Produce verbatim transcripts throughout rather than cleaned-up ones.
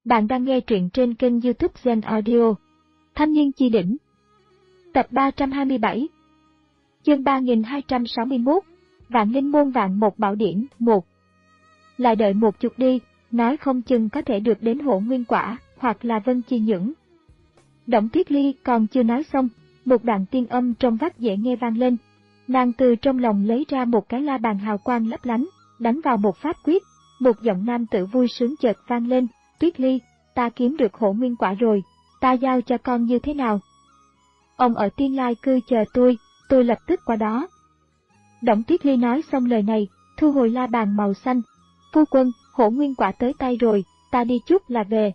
Bạn đang nghe truyện trên kênh YouTube Zen Audio. Thanh niên chi đỉnh. Tập ba trăm hai mươi bảy. Chương ba nghìn hai trăm sáu mươi mốt. Vạn linh môn vạn một bảo điển. một. Lại đợi một chút đi, nói không chừng có thể được đến Hổ Nguyên Quả, hoặc là Vân Chi Nhưỡng. Đổng Tuyết Ly còn chưa nói xong, một đoạn tiên âm trong vắt dễ nghe vang lên. Nàng từ trong lòng lấy ra một cái la bàn hào quang lấp lánh, đánh vào một pháp quyết, một giọng nam tử vui sướng chợt vang lên. Tuyết Ly, ta kiếm được Hổ Nguyên Quả rồi, ta giao cho con như thế nào? Ông ở Tiên Lai Cư chờ tôi, tôi lập tức qua đó. Đổng Tuyết Ly nói xong lời này, thu hồi la bàn màu xanh. Phu quân, Hổ Nguyên Quả tới tay rồi, ta đi chút là về.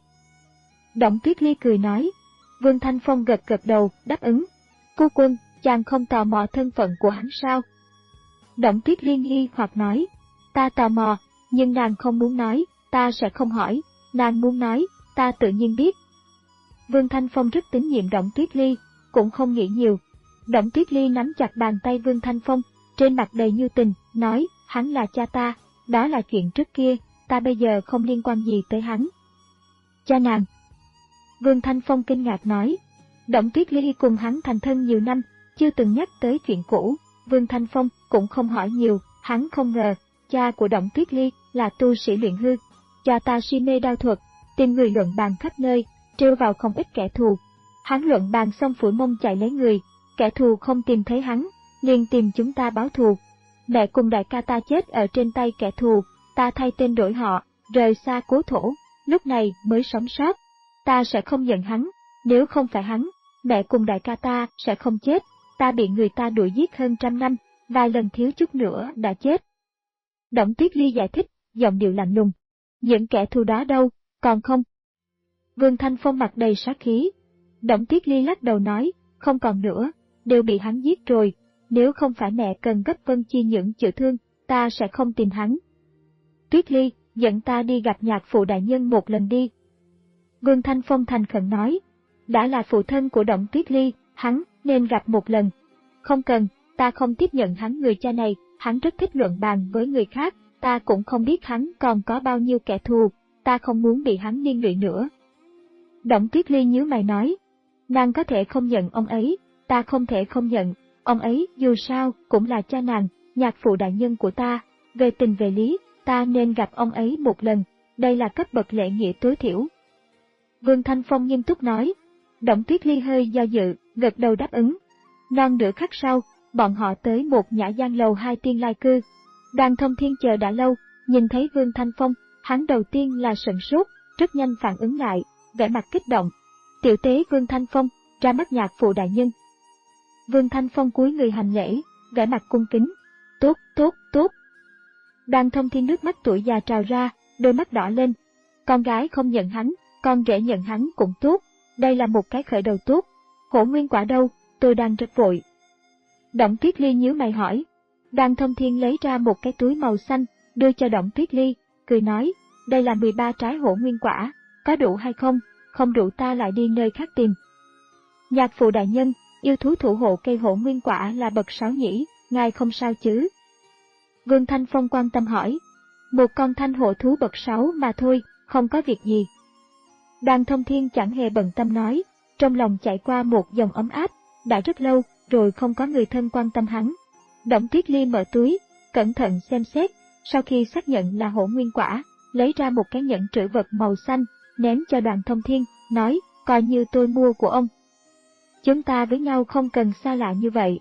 Đổng Tuyết Ly cười nói. Vương Thanh Phong gật gật đầu, đáp ứng. Phu quân, chàng không tò mò thân phận của hắn sao? Đổng Tuyết Ly nghi hoặc nói. Ta tò mò, nhưng nàng không muốn nói, ta sẽ không hỏi. Nàng muốn nói, ta tự nhiên biết. Vương Thanh Phong rất tín nhiệm Đổng Tuyết Ly, cũng không nghĩ nhiều. Đổng Tuyết Ly nắm chặt bàn tay Vương Thanh Phong, trên mặt đầy như tình, nói, hắn là cha ta, đó là chuyện trước kia, ta bây giờ không liên quan gì tới hắn. Cha nàng. Vương Thanh Phong kinh ngạc nói. Đổng Tuyết Ly cùng hắn thành thân nhiều năm, chưa từng nhắc tới chuyện cũ. Vương Thanh Phong cũng không hỏi nhiều, hắn không ngờ, cha của Đổng Tuyết Ly là tu sĩ luyện hư. Cha ta si mê đao thuật, tìm người luận bàn khắp nơi, trêu vào không ít kẻ thù. Hắn luận bàn xong phủi mông chạy lấy người, kẻ thù không tìm thấy hắn, liền tìm chúng ta báo thù. Mẹ cùng đại ca ta chết ở trên tay kẻ thù, ta thay tên đổi họ, rời xa cố thổ, lúc này mới sống sót. Ta sẽ không giận hắn, nếu không phải hắn, mẹ cùng đại ca ta sẽ không chết, ta bị người ta đuổi giết hơn trăm năm, vài lần thiếu chút nữa đã chết. Đổng Tuyết Ly giải thích, giọng điệu lạnh lùng. Những kẻ thù đó đâu, còn không? Vương Thanh Phong mặt đầy sát khí. Đổng Tuyết Ly lắc đầu nói, không còn nữa, đều bị hắn giết rồi, nếu không phải mẹ cần gấp Vân Chi Nhưỡng chữa thương, ta sẽ không tìm hắn. Tuyết Ly, dẫn ta đi gặp nhạc phụ đại nhân một lần đi. Vương Thanh Phong thành khẩn nói, đã là phụ thân của Đổng Tuyết Ly, hắn nên gặp một lần. Không cần, ta không tiếp nhận hắn người cha này, hắn rất thích luận bàn với người khác. Ta cũng không biết hắn còn có bao nhiêu kẻ thù, ta không muốn bị hắn liên lụy nữa. Đổng Tuyết Ly nhíu mày nói, nàng có thể không nhận ông ấy, ta không thể không nhận, ông ấy dù sao cũng là cha nàng, nhạc phụ đại nhân của ta, về tình về lý, ta nên gặp ông ấy một lần, đây là cấp bậc lễ nghĩa tối thiểu. Vương Thanh Phong nghiêm túc nói. Đổng Tuyết Ly hơi do dự, gật đầu đáp ứng. Non nửa khắc sau, bọn họ tới một nhã gian lầu hai Tiên Lai Cư. Đoàn Thông Thiên chờ đã lâu, nhìn thấy Vương Thanh Phong, hắn đầu tiên là sửng sốt, rất nhanh phản ứng lại, vẻ mặt kích động. Tiểu tế Vương Thanh Phong, ra mắt nhạc phụ đại nhân. Vương Thanh Phong cúi người hành lễ, vẻ mặt cung kính. Tốt, tốt, tốt. Đoàn Thông Thiên nước mắt tuổi già trào ra, đôi mắt đỏ lên. Con gái không nhận hắn, con rể nhận hắn cũng tốt, đây là một cái khởi đầu tốt. Hổ Nguyên Quả đâu, tôi đang rất vội. Đổng Tuyết Ly nhíu mày hỏi. Đoàn Thông Thiên lấy ra một cái túi màu xanh, đưa cho Đổng Tuyết Ly, cười nói, đây là mười ba trái Hổ Nguyên Quả, có đủ hay không, không đủ ta lại đi nơi khác tìm. Nhạc phụ đại nhân, yêu thú thủ hộ cây Hổ Nguyên Quả là bậc sáu nhỉ, ngài không sao chứ? Vương Thanh Phong quan tâm hỏi, một con thanh hộ thú bậc sáu mà thôi, không có việc gì. Đoàn Thông Thiên chẳng hề bận tâm nói, trong lòng chạy qua một dòng ấm áp, đã rất lâu rồi không có người thân quan tâm hắn. Đổng Tuyết Ly mở túi, cẩn thận xem xét, sau khi xác nhận là Hổ Nguyên Quả, lấy ra một cái nhẫn trữ vật màu xanh, ném cho Đoàn Thông Thiên, nói, coi như tôi mua của ông. Chúng ta với nhau không cần xa lạ như vậy.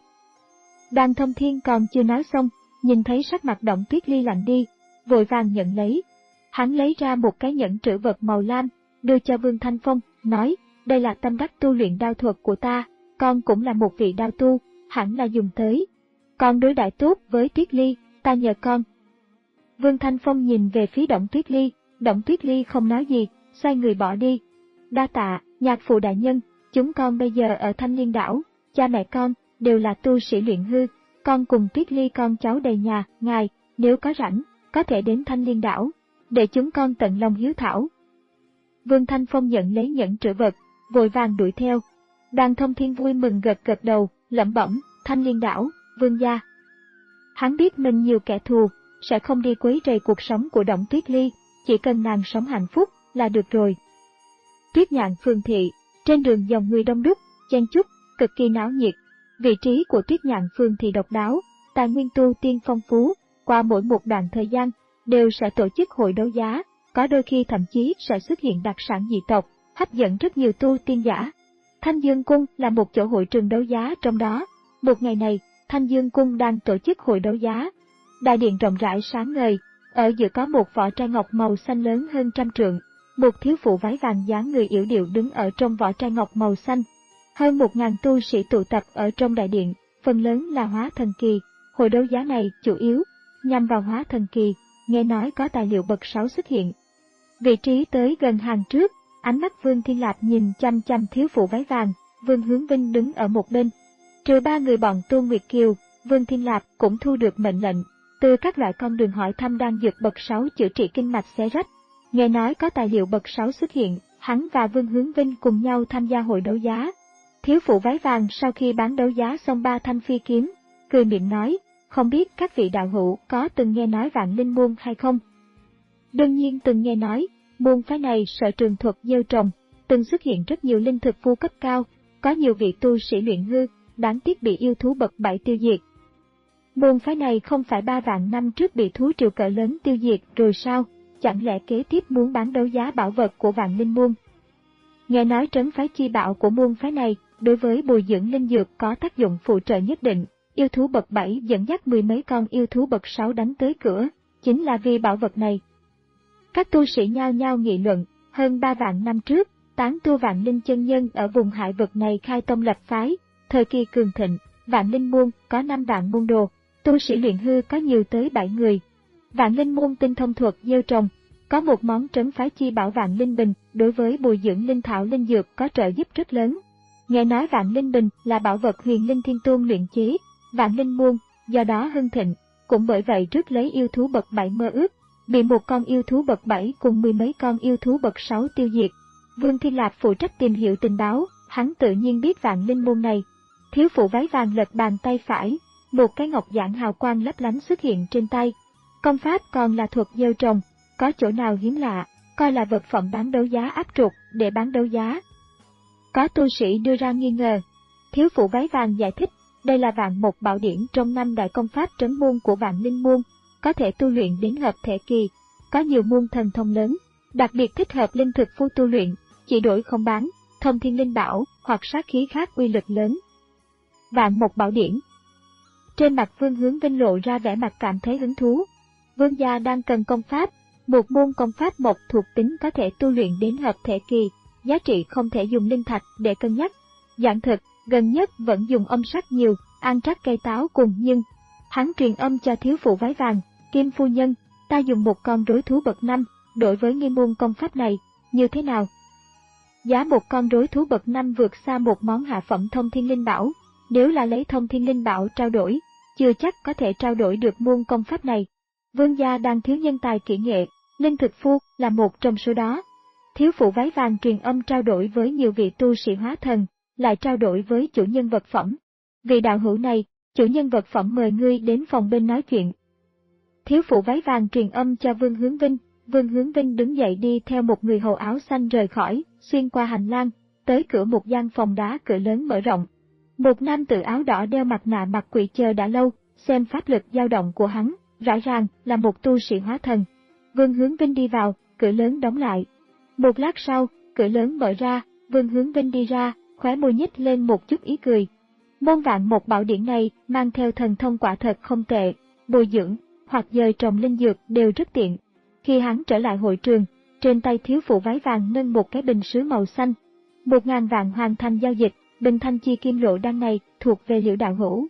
Đoàn Thông Thiên còn chưa nói xong, nhìn thấy sắc mặt Đổng Tuyết Ly lạnh đi, vội vàng nhận lấy. Hắn lấy ra một cái nhẫn trữ vật màu lam, đưa cho Vương Thanh Phong, nói, đây là tâm đắc tu luyện đao thuật của ta, con cũng là một vị đao tu, hẳn là dùng tới. Con đối đãi tốt với Tuyết Ly, ta nhờ con. Vương Thanh Phong nhìn về phía Đổng Tuyết Ly, Đổng Tuyết Ly không nói gì, xoay người bỏ đi. Đa tạ, nhạc phụ đại nhân, chúng con bây giờ ở Thanh Liên Đảo, cha mẹ con đều là tu sĩ luyện hư, con cùng Tuyết Ly con cháu đầy nhà, ngài, nếu có rảnh, có thể đến Thanh Liên Đảo, để chúng con tận lòng hiếu thảo. Vương Thanh Phong nhận lấy nhẫn trữ vật, vội vàng đuổi theo. Đoàn Thông Thiên vui mừng gật gật đầu, lẩm bẩm, Thanh Liên Đảo, Vương gia. Hắn biết mình nhiều kẻ thù, sẽ không đi quấy rầy cuộc sống của Đổng Tuyết Ly, chỉ cần nàng sống hạnh phúc là được rồi. Tuyết Nhạn phường thị, trên đường dòng người đông đúc, chen chúc, cực kỳ náo nhiệt. Vị trí của Tuyết Nhạn phường thị độc đáo, tài nguyên tu tiên phong phú, qua mỗi một đoạn thời gian, đều sẽ tổ chức hội đấu giá, có đôi khi thậm chí sẽ xuất hiện đặc sản dị tộc, hấp dẫn rất nhiều tu tiên giả. Thanh Dương Cung là một chỗ hội trường đấu giá trong đó. Một ngày này, Thanh Dương Cung đang tổ chức hội đấu giá. Đại điện rộng rãi sáng ngời, ở giữa có một vỏ trai ngọc màu xanh lớn hơn trăm trượng. Một thiếu phụ váy vàng dáng người yểu điệu đứng ở trong vỏ trai ngọc màu xanh. Hơn một ngàn tu sĩ tụ tập ở trong đại điện, phần lớn là hóa thần kỳ. Hội đấu giá này chủ yếu nhằm vào hóa thần kỳ, nghe nói có tài liệu bậc sáu xuất hiện. Vị trí tới gần hàng trước, ánh mắt Vương Thiên Lạp nhìn chăm chăm thiếu phụ váy vàng, Vương Hướng Vinh đứng ở một bên. Trừ ba người bọn Tôn Nguyệt Kiều, Vương Thiên Lạp cũng thu được mệnh lệnh từ các loại con đường hỏi thăm đan dược bậc sáu chữa trị kinh mạch xé rách. Nghe nói có tài liệu bậc sáu xuất hiện, hắn và Vương Hướng Vinh cùng nhau tham gia hội đấu giá. Thiếu phụ váy vàng sau khi bán đấu giá xong ba thanh phi kiếm, cười miệng nói, không biết các vị đạo hữu có từng nghe nói Vạn Linh Môn hay không? Đương nhiên từng nghe nói, môn phái này sở trường thuật gieo trồng, từng xuất hiện rất nhiều linh thực phu cấp cao, có nhiều vị tu sĩ luyện hư, đáng tiếc bị yêu thú bậc bảy tiêu diệt. Môn phái này không phải ba vạn năm trước bị thú triều cỡ lớn tiêu diệt rồi sao, chẳng lẽ kế tiếp muốn bán đấu giá bảo vật của Vạn Linh Môn? Nghe nói trấn phái chi bảo của môn phái này, đối với bồi dưỡng linh dược có tác dụng phụ trợ nhất định, yêu thú bậc bảy dẫn dắt mười mấy con yêu thú bậc sáu đánh tới cửa, chính là vì bảo vật này. Các tu sĩ nhao nhao nghị luận, hơn ba vạn năm trước, tán tu Vạn Linh chân nhân ở vùng hải vực này khai tông lập phái, thời kỳ cường thịnh, Vạn Linh môn có năm vạn môn đồ, tu sĩ luyện hư có nhiều tới bảy người. Vạn Linh môn tinh thông thuật gieo trồng, có một món trấn phái chi bảo Vạn Linh Bình, đối với bồi dưỡng linh thảo linh dược có trợ giúp rất lớn. Nghe nói Vạn Linh Bình là bảo vật Huyền Linh Thiên Tôn luyện chế, Vạn Linh môn do đó hưng thịnh, cũng bởi vậy rước lấy yêu thú bậc bảy mơ ước, bị một con yêu thú bậc bảy cùng mười mấy con yêu thú bậc sáu tiêu diệt. Vương Thiên Lạp phụ trách tìm hiểu tình báo, hắn tự nhiên biết Vạn Linh môn này. Thiếu phụ váy vàng lật bàn tay phải, một cái ngọc giản hào quang lấp lánh xuất hiện trên tay. Công pháp còn là thuật gieo trồng, có chỗ nào hiếm lạ, coi là vật phẩm bán đấu giá áp trục để bán đấu giá. Có tu sĩ đưa ra nghi ngờ. Thiếu phụ váy vàng giải thích, đây là Vạn Mộc Bảo Điển trong năm đại công pháp trấn môn của Vạn Linh môn, có thể tu luyện đến hợp thể kỳ, có nhiều môn thần thông lớn, đặc biệt thích hợp linh thực phu tu luyện, chỉ đổi không bán, thông thiên linh bảo hoặc sát khí khác uy lực lớn. Vạn Mộc Bảo Điển. Trên mặt Vương Hướng Vinh lộ ra vẻ mặt cảm thấy hứng thú. Vương gia đang cần công pháp, một môn công pháp mộc thuộc tính có thể tu luyện đến hợp thể kỳ, giá trị không thể dùng linh thạch để cân nhắc. Giảng thực, gần nhất vẫn dùng âm sắc nhiều, ăn trắc cây táo cùng nhưng. Hắn truyền âm cho thiếu phụ váy vàng, Kim phu nhân, ta dùng một con rối thú bậc năm, đối với nghi môn công pháp này, như thế nào? Giá một con rối thú bậc năm vượt xa một món hạ phẩm thông thiên linh bảo, nếu là lấy thông thiên linh bảo trao đổi, chưa chắc có thể trao đổi được môn công pháp này. Vương gia đang thiếu nhân tài kỹ nghệ, linh thực phu là một trong số đó. Thiếu phụ váy vàng truyền âm trao đổi với nhiều vị tu sĩ hóa thần, lại trao đổi với chủ nhân vật phẩm. Vị đạo hữu này, chủ nhân vật phẩm mời ngươi đến phòng bên nói chuyện. Thiếu phụ váy vàng truyền âm cho Vương Hướng Vinh, Vương Hướng Vinh đứng dậy đi theo một người hầu áo xanh rời khỏi, xuyên qua hành lang, tới cửa một gian phòng đá cửa lớn mở rộng. Một nam tử áo đỏ đeo mặt nạ mặt quỷ chờ đã lâu, xem pháp lực dao động của hắn, rõ ràng là một tu sĩ hóa thần. Vương Hướng Vinh đi vào, cửa lớn đóng lại. Một lát sau, cửa lớn mở ra, Vương Hướng Vinh đi ra, khóe môi nhếch lên một chút ý cười. Môn Vạn Mộc Bảo Điển này mang theo thần thông quả thật không tệ, bồi dưỡng hoặc dời trồng linh dược đều rất tiện. Khi hắn trở lại hội trường, trên tay thiếu phụ váy vàng nâng một cái bình sứ màu xanh. Một ngàn vạn hoàn thành giao dịch, bình thanh chi kim lộ đan này thuộc về Liễu đạo hữu.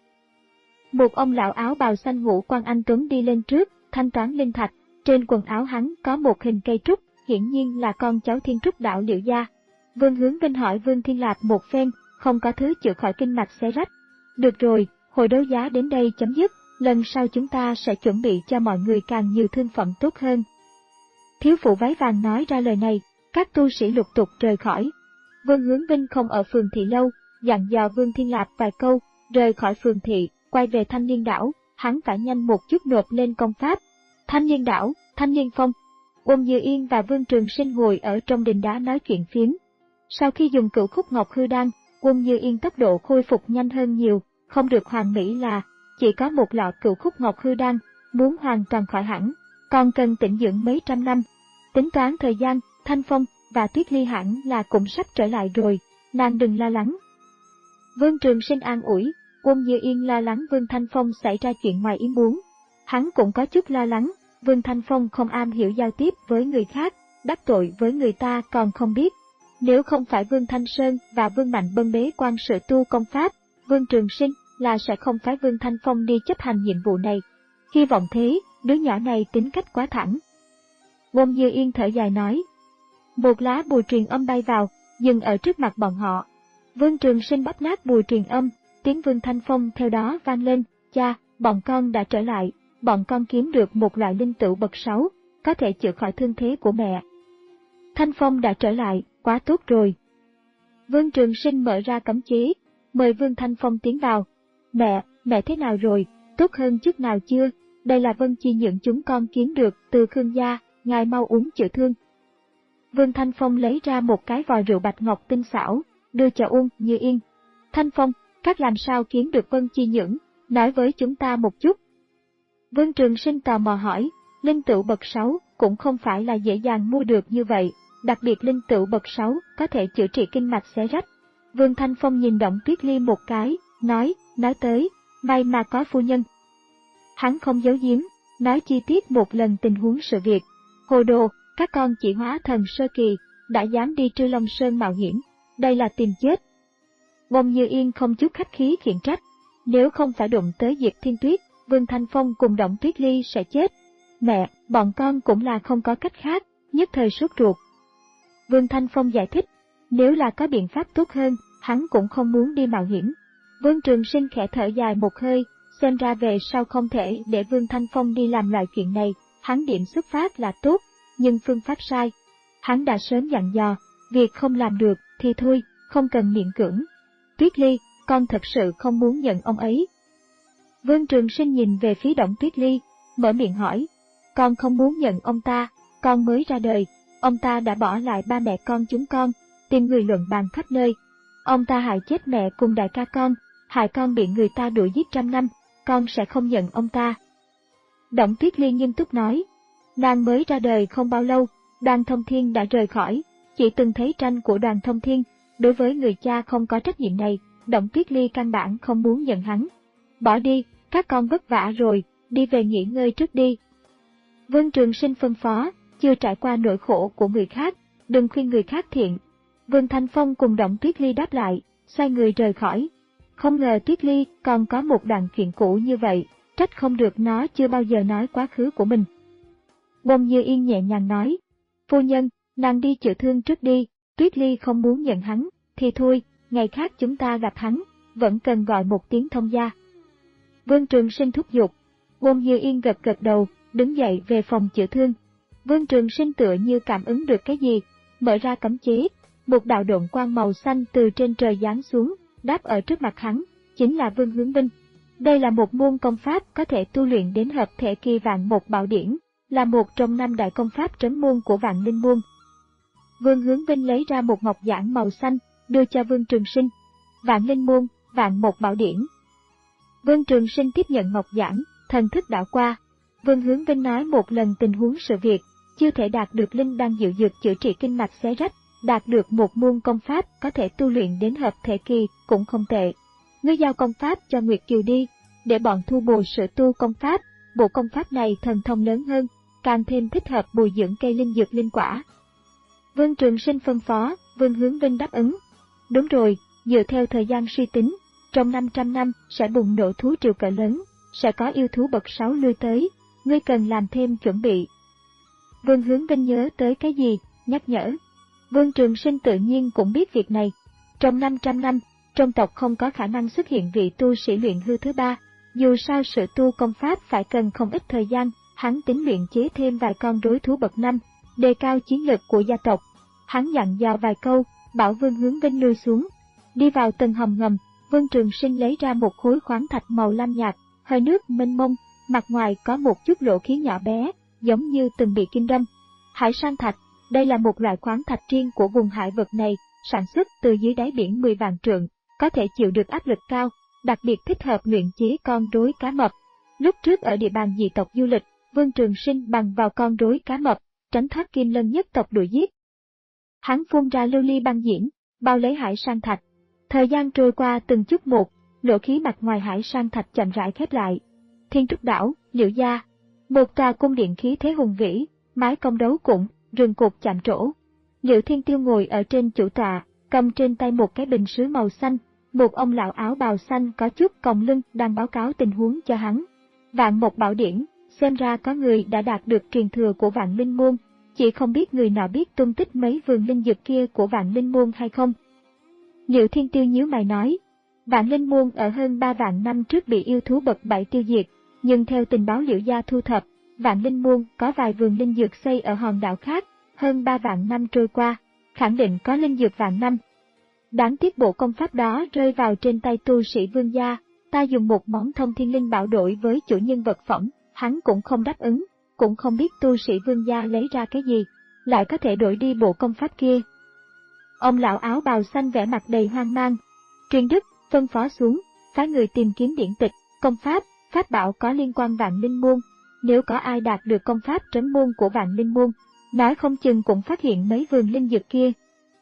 Một ông lão áo bào xanh ngũ quan anh tuấn đi lên trước, thanh toán linh thạch. Trên quần áo hắn có một hình cây trúc, hiển nhiên là con cháu Thiên Trúc đạo Liễu gia. Vương Hướng Vinh hỏi Vương Thiên Lạp một phen, không có thứ chữa khỏi kinh mạch xé rách. Được rồi, hội đấu giá đến đây chấm dứt, lần sau chúng ta sẽ chuẩn bị cho mọi người càng nhiều thương phẩm tốt hơn. Thiếu phụ váy vàng nói ra lời này, các tu sĩ lục tục rời khỏi. Vương Hướng Vinh không ở phường thị lâu, dặn dò Vương Thiên Lạp vài câu, rời khỏi phường thị, quay về Thanh Liên đảo, hắn phải nhanh một chút nộp lên công pháp. Thanh Liên đảo, Thanh Liên phong. Uông Dư Yên và Vương Trường Sinh ngồi ở trong đình đá nói chuyện phiếm, Sau khi dùng Cửu Khúc Ngọc Hư Đan, Quân Như Yên tốc độ khôi phục nhanh hơn nhiều, không được hoàn mỹ là chỉ có một lọ Cửu Khúc Ngọc Hư Đan, muốn hoàn toàn khỏi hẳn, còn cần tĩnh dưỡng mấy trăm năm. Tính toán thời gian, Thanh Phong và Tuyết Ly hẳn là cũng sắp trở lại rồi, nàng đừng lo lắng. Vương Trường Sinh an ủi. Quân Như Yên lo lắng Vương Thanh Phong xảy ra chuyện ngoài ý muốn. Hắn cũng có chút lo lắng, Vương Thanh Phong không am hiểu giao tiếp với người khác, đắc tội với người ta còn không biết. Nếu không phải Vương Thanh Sơn và Vương Mạnh Bân bế quan sự tu công pháp, Vương Trường Sinh là sẽ không phái Vương Thanh Phong đi chấp hành nhiệm vụ này. Hy vọng thế, đứa nhỏ này tính cách quá thẳng. Quân Như Yên thở dài nói. Một lá bùa truyền âm bay vào, dừng ở trước mặt bọn họ. Vương Trường Sinh bóp nát bùa truyền âm, tiếng Vương Thanh Phong theo đó vang lên. Cha, bọn con đã trở lại, bọn con kiếm được một loại linh tửu bậc sáu, có thể chữa khỏi thương thế của mẹ. Thanh Phong đã trở lại, quá tốt rồi. Vương Trường Sinh mở ra cấm chế, mời Vương Thanh Phong tiến vào. Mẹ, mẹ thế nào rồi, tốt hơn chút nào chưa? Đây là Vân Chi những chúng con kiếm được từ Khương gia, ngài mau uống chữa thương. Vương Thanh Phong lấy ra một cái vò rượu bạch ngọc tinh xảo, đưa cho Uông Như Yên. Thanh Phong, các làm sao kiếm được Vân Chi Nhưỡng, nói với chúng ta một chút. Vương Trường Sinh tò mò hỏi, linh tửu bậc sáu cũng không phải là dễ dàng mua được như vậy, đặc biệt linh tửu bậc sáu có thể chữa trị kinh mạch xé rách. Vương Thanh Phong nhìn Động Tuyết Ly một cái, nói, nói tới, may mà có phu nhân. Hắn không giấu giếm, nói chi tiết một lần tình huống sự việc. Hồ đồ, các con chỉ hóa thần sơ kỳ, đã dám đi Trư Long Sơn mạo hiểm, đây là tìm chết. Bông Như Yên không chút khách khí khiển trách, nếu không phải đụng tới Diệp Thiên Tuyết, Vương Thanh Phong cùng Động Tuyết Ly sẽ chết. Mẹ, bọn con cũng là không có cách khác, nhất thời sốt ruột. Vương Thanh Phong giải thích, nếu là có biện pháp tốt hơn, hắn cũng không muốn đi mạo hiểm. Vương Trường Sinh khẽ thở dài một hơi, xem ra về sau không thể để Vương Thanh Phong đi làm loại chuyện này, hắn điểm xuất phát là tốt, nhưng phương pháp sai. Hắn đã sớm dặn dò, việc không làm được thì thôi, không cần miễn cưỡng. Tuyết Ly, con thật sự không muốn nhận ông ấy. Vương Trường Sinh nhìn về phía Động Tuyết Ly, mở miệng hỏi, con không muốn nhận ông ta, con mới ra đời, ông ta đã bỏ lại ba mẹ con chúng con, tìm người luận bàn khắp nơi. Ông ta hại chết mẹ cùng đại ca con, hại con bị người ta đuổi giết trăm năm, con sẽ không nhận ông ta. Động Tuyết Ly nghiêm túc nói, nàng mới ra đời không bao lâu, Đoàn Thông Thiên đã rời khỏi, chỉ từng thấy tranh của Đoàn Thông Thiên, đối với người cha không có trách nhiệm này, Động Tuyết Ly căn bản không muốn nhận hắn. Bỏ đi, các con vất vả rồi, đi về nghỉ ngơi trước đi. Vương Trường Sinh phân phó, chưa trải qua nỗi khổ của người khác, đừng khuyên người khác thiện. Vương Thanh Phong cùng Động Tuyết Ly đáp lại, xoay người rời khỏi. Không ngờ Tuyết Ly còn có một đoạn chuyện cũ như vậy, trách không được nó chưa bao giờ nói quá khứ của mình. Bông Như Yên nhẹ nhàng nói, phu nhân, nàng đi chữa thương trước đi, Tuyết Ly không muốn nhận hắn, thì thôi, ngày khác chúng ta gặp hắn, vẫn cần gọi một tiếng thông gia. Vương Trường Sinh thúc giục, Bông Như Yên gật gật đầu, đứng dậy về phòng chữa thương. Vương Trường Sinh tựa như cảm ứng được cái gì, mở ra cấm chế, một đạo độn quang màu xanh từ trên trời giáng xuống, đáp ở trước mặt hắn, chính là Vương Hướng Vinh. Đây là một môn công pháp có thể tu luyện đến hợp thể kỳ Vạn Một Bảo Điển, là một trong năm đại công pháp trấn môn của Vạn Linh môn. Vương Hướng Vinh lấy ra một ngọc giản màu xanh, đưa cho Vương Trường Sinh. Vạn Linh môn, Vạn Một Bảo Điển. Vương Trường Sinh tiếp nhận ngọc giản, thần thức đảo qua. Vương Hướng Vinh nói một lần tình huống sự việc, chưa thể đạt được linh đan diệu dược chữa trị kinh mạch xé rách, đạt được một môn công pháp có thể tu luyện đến hợp thể kỳ cũng không tệ. Ngươi giao công pháp cho Nguyệt Kiều đi, để bọn thu bồi sự tu công pháp, bộ công pháp này thần thông lớn hơn, càng thêm thích hợp bồi dưỡng cây linh dược linh quả. Vương Trường Sinh phân phó, Vương Hướng Vinh đáp ứng. Đúng rồi, dựa theo thời gian suy tính, trong năm trăm năm sẽ bùng nổ thú triều cỡ lớn, sẽ có yêu thú bậc sáu lui tới, ngươi cần làm thêm chuẩn bị. Vương Hướng Vinh nhớ tới cái gì, nhắc nhở. Vương Trường Sinh tự nhiên cũng biết việc này. Trong năm trăm năm, trong tộc không có khả năng xuất hiện vị tu sĩ luyện hư thứ ba, dù sao sự tu công pháp phải cần không ít thời gian, hắn tính luyện chế thêm vài con rối thú bậc năm, đề cao chiến lực của gia tộc. Hắn dặn dò vài câu, bảo Vương Hướng Vinh lui xuống. Đi vào tầng hầm ngầm, Vương Trường Sinh lấy ra một khối khoáng thạch màu lam nhạt, hơi nước mênh mông, mặt ngoài có một chút lỗ khí nhỏ bé, giống như từng bị kim đâm. Hải sang thạch, đây là một loại khoáng thạch riêng của vùng hải vực này, sản xuất từ dưới đáy biển mười vạn trượng, có thể chịu được áp lực cao, đặc biệt thích hợp luyện chế con rối cá mập. Lúc trước ở địa bàn dị tộc du lịch, Vương Trường Sinh bằng vào con rối cá mập, tránh thoát Kim Lân nhất tộc đuổi giết. Hắn phun ra lưu ly băng diễm, bao lấy hải sang thạch. Thời gian trôi qua từng chút một, lỗ khí mặt ngoài hải sang thạch chậm rãi khép lại. Thiên Trúc Đảo, Liễu gia, một tòa cung điện khí thế hùng vĩ, mái cong đấu cụng, rừng cột chạm trổ. Liễu Thiên Tiêu ngồi ở trên chủ tọa, cầm trên tay một cái bình sứ màu xanh. Một ông lão áo bào xanh có chút còng lưng đang báo cáo tình huống cho hắn. Vạn Mộc Bảo Điển, xem ra có người đã đạt được truyền thừa của Vạn Linh Môn, chỉ không biết người nào biết tung tích mấy vườn linh dược kia của Vạn Linh Môn hay không. Liễu Thiên Tiêu nhíu mày nói, Vạn Linh Môn ở hơn ba vạn năm trước bị yêu thú bậc bảy tiêu diệt, nhưng theo tình báo Liễu gia thu thập, Vạn Linh Môn có vài vườn linh dược xây ở hòn đảo khác, hơn ba vạn năm trôi qua, khẳng định có linh dược vạn năm. Đáng tiếc bộ công pháp đó rơi vào trên tay tu sĩ Vương gia, ta dùng một món thông thiên linh bảo đổi với chủ nhân vật phẩm, hắn cũng không đáp ứng, cũng không biết tu sĩ Vương gia lấy ra cái gì, lại có thể đổi đi bộ công pháp kia. Ông lão áo bào xanh vẻ mặt đầy hoang mang. Truyền Đức phân phó xuống, phái người tìm kiếm điển tịch, công pháp, pháp bảo có liên quan Vạn Linh Môn. Nếu có ai đạt được công pháp trấn môn của Vạn Linh Môn, nói không chừng cũng phát hiện mấy vườn linh dược kia.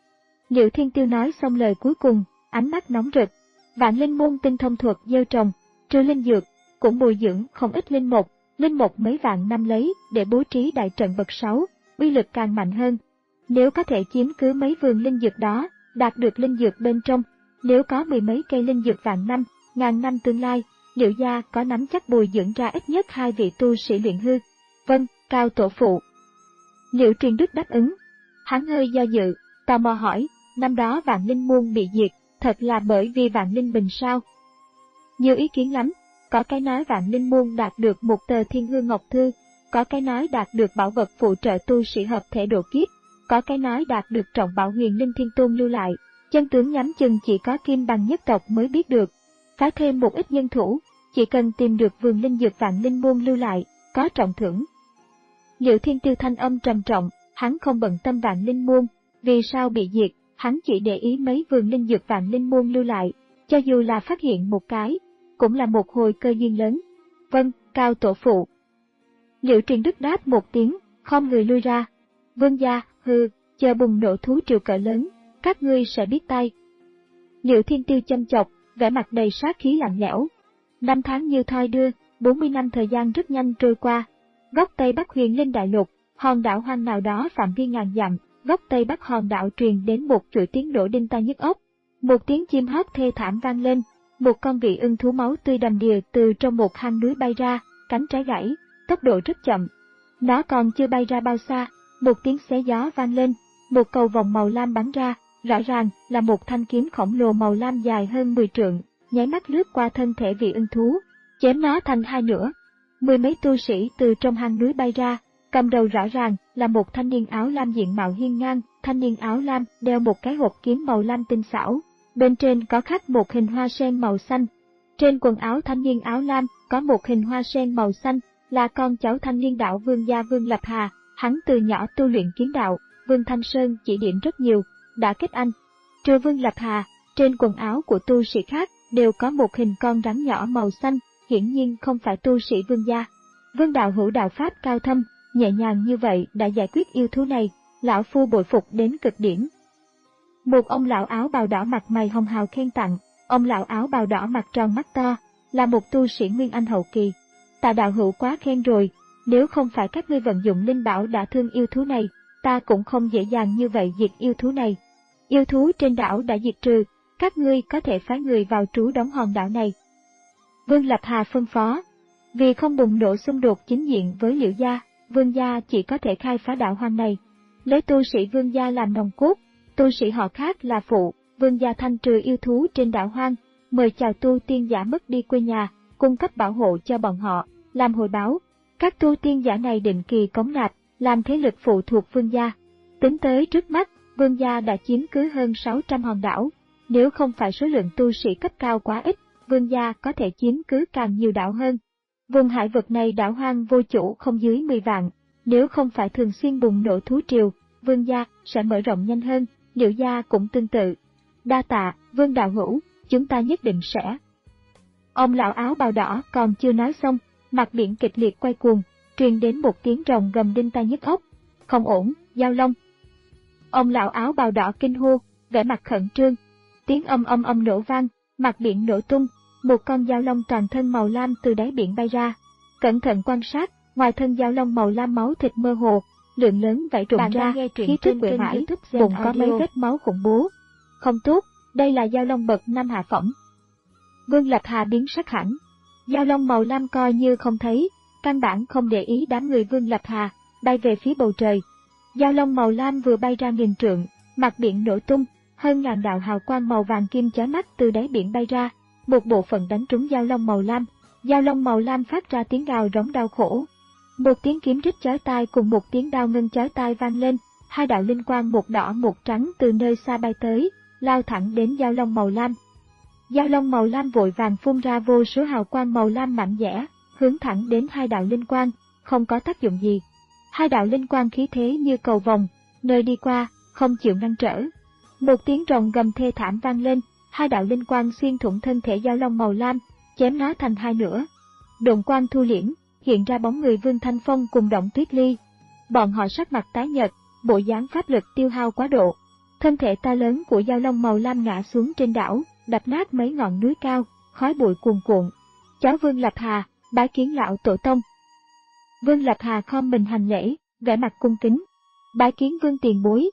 Liễu Thiên Tiêu nói xong lời cuối cùng, ánh mắt nóng rực. Vạn Linh Môn tinh thông thuật gieo trồng, trừ linh dược, cũng bồi dưỡng không ít linh mục, linh mục mấy vạn năm lấy để bố trí đại trận bậc sáu, uy lực càng mạnh hơn. Nếu có thể chiếm cứ mấy vườn linh dược đó, đạt được linh dược bên trong, nếu có mười mấy cây linh dược vạn năm, ngàn năm tương lai, Liễu gia có nắm chắc bồi dưỡng ra ít nhất hai vị tu sĩ luyện hư. Vâng, Cao tổ phụ. Liễu Truyền Đức đáp ứng. Hắn hơi do dự, tò mò hỏi, năm đó Vạn Linh Môn bị diệt, thật là bởi vì Vạn Linh Bình sao? Nhiều ý kiến lắm, có cái nói Vạn Linh Môn đạt được một tờ Thiên Hương Ngọc Thư, có cái nói đạt được bảo vật phụ trợ tu sĩ hợp thể độ kiếp, có cái nói đạt được trọng bảo Huyền Linh Thiên Tôn lưu lại, chân tướng nhắm chừng chỉ có Kim Bằng nhất tộc mới biết được. Phái thêm một ít nhân thủ, chỉ cần tìm được vườn linh dược Vạn Linh Môn lưu lại, có trọng thưởng. Liễu Thiên Tiêu thanh âm trầm trọng, hắn không bận tâm Vạn Linh Môn, vì sao bị diệt, hắn chỉ để ý mấy vườn linh dược Vạn Linh Môn lưu lại, cho dù là phát hiện một cái, cũng là một hồi cơ duyên lớn. Vâng, Cao tổ phụ. Liễu Truyền Đức đáp một tiếng, khom người lui ra. Vương gia, hừ, chờ bùng nổ thú triều cỡ lớn, các ngươi sẽ biết tay. Liễu Thiên Tiêu châm chọc, vẻ mặt đầy sát khí lạnh lẽo. Năm tháng như thoi đưa, bốn mươi năm thời gian rất nhanh trôi qua. Góc Tây Bắc Huyền Linh Đại Lục, hòn đảo hoang nào đó phạm vi ngàn dặm, góc Tây Bắc hòn đảo truyền đến một chuỗi tiếng nổ đinh tai nhức óc. Một tiếng chim hót thê thảm vang lên, một con vị ưng thú máu tươi đầm đìa từ trong một hang núi bay ra, cánh trái gãy, tốc độ rất chậm. Nó còn chưa bay ra bao xa, một tiếng xé gió vang lên, một cầu vòng màu lam bắn ra, rõ ràng là một thanh kiếm khổng lồ màu lam dài hơn mười trượng, nháy mắt lướt qua thân thể vị ưng thú, chém nó thành hai nửa. Mười mấy tu sĩ từ trong hang núi bay ra, cầm đầu rõ ràng là một thanh niên áo lam diện mạo hiên ngang, thanh niên áo lam đeo một cái hộp kiếm màu lam tinh xảo, bên trên có khắc một hình hoa sen màu xanh. Trên quần áo thanh niên áo lam có một hình hoa sen màu xanh, là con cháu thanh niên đạo Vương gia Vương Lập Hà, hắn từ nhỏ tu luyện kiếm đạo, Vương Thanh Sơn chỉ điểm rất nhiều, đã kết anh. Trừ Vương Lập Hà, trên quần áo của tu sĩ khác đều có một hình con rắn nhỏ màu xanh, hiển nhiên không phải tu sĩ Vương gia. Vương đạo hữu đạo pháp cao thâm, nhẹ nhàng như vậy đã giải quyết yêu thú này, lão phu bội phục đến cực điểm. Một ông lão áo bào đỏ mặt mày hồng hào khen tặng, ông lão áo bào đỏ mặt tròn mắt to, là một tu sĩ Nguyên Anh hậu kỳ. Tạ đạo hữu quá khen rồi, nếu không phải các ngươi vận dụng linh bảo đã thương yêu thú này, ta cũng không dễ dàng như vậy diệt yêu thú này. Yêu thú trên đảo đã diệt trừ, các ngươi có thể phái người vào trú đóng hòn đảo này. Vương Lập Hà phân phó, vì không bùng nổ xung đột chính diện với Liễu gia, Vương gia chỉ có thể khai phá đảo hoang này, lấy tu sĩ Vương gia làm nòng cốt, tu sĩ họ khác là phụ, Vương gia thanh trừ yêu thú trên đảo hoang, mời chào tu tiên giả mất đi quê nhà, cung cấp bảo hộ cho bọn họ, làm hồi báo. Các tu tiên giả này định kỳ cống nạp, làm thế lực phụ thuộc Vương gia. Tính tới trước mắt, Vương gia đã chiếm cứ hơn sáu trăm hòn đảo, nếu không phải số lượng tu sĩ cấp cao quá ít, Vương gia có thể chiếm cứ càng nhiều đảo hơn. Vùng hải vực này đảo hoang vô chủ không dưới mười vạn, nếu không phải thường xuyên bùng nổ thú triều, Vương gia sẽ mở rộng nhanh hơn, Liệu gia cũng tương tự. Đa tạ, Vương đạo hữu, chúng ta nhất định sẽ. Ông lão áo bào đỏ còn chưa nói xong, mặt biển kịch liệt quay cuồng, truyền đến một tiếng rồng gầm đinh tai nhức óc. Không ổn, Giao Long. Ông lão áo bào đỏ kinh hô, vẻ mặt khẩn trương. Tiếng âm âm âm nổ vang, mặt biển nổ tung, một con giao long toàn thân màu lam từ đáy biển bay ra. Cẩn thận quan sát, ngoài thân giao long màu lam máu thịt mơ hồ, lượng lớn vảy rụng ra, khí tức quệ mãi, bụng có mấy vết máu khủng bố. Không tốt, đây là giao long bậc năm hạ phẩm. Vương Lập Hà biến sắc hẳn. Giao long màu lam coi như không thấy, căn bản không để ý đám người Vương Lập Hà, bay về phía bầu trời. Giao long màu lam vừa bay ra nghìn trượng, mặt biển nổ tung, hơn ngàn đạo hào quang màu vàng kim chói mắt từ đáy biển bay ra, một bộ phận đánh trúng giao long màu lam. Giao long màu lam phát ra tiếng gào rống đau khổ. Một tiếng kiếm rít chói tai cùng một tiếng đao ngân chói tai vang lên, hai đạo linh quang một đỏ một trắng từ nơi xa bay tới, lao thẳng đến giao long màu lam. Giao long màu lam vội vàng phun ra vô số hào quang màu lam mạnh mẽ, hướng thẳng đến hai đạo linh quang, không có tác dụng gì. Hai đạo linh quang khí thế như cầu vồng, nơi đi qua, không chịu ngăn trở. Một tiếng rồng gầm thê thảm vang lên, hai đạo linh quang xuyên thủng thân thể giao long màu lam, chém nó thành hai nửa. Độn quang thu liễm, hiện ra bóng người Vương Thanh Phong cùng Động Tuyết Ly. Bọn họ sắc mặt tái nhợt, bộ dáng pháp lực tiêu hao quá độ. Thân thể to lớn của giao long màu lam ngã xuống trên đảo, đập nát mấy ngọn núi cao, khói bụi cuồn cuộn. Cháu Vương Lập Hà, bái kiến lão tổ tông. Vương Lập Hà khom mình hành lễ, vẻ mặt cung kính. Bái kiến Vương tiền bối.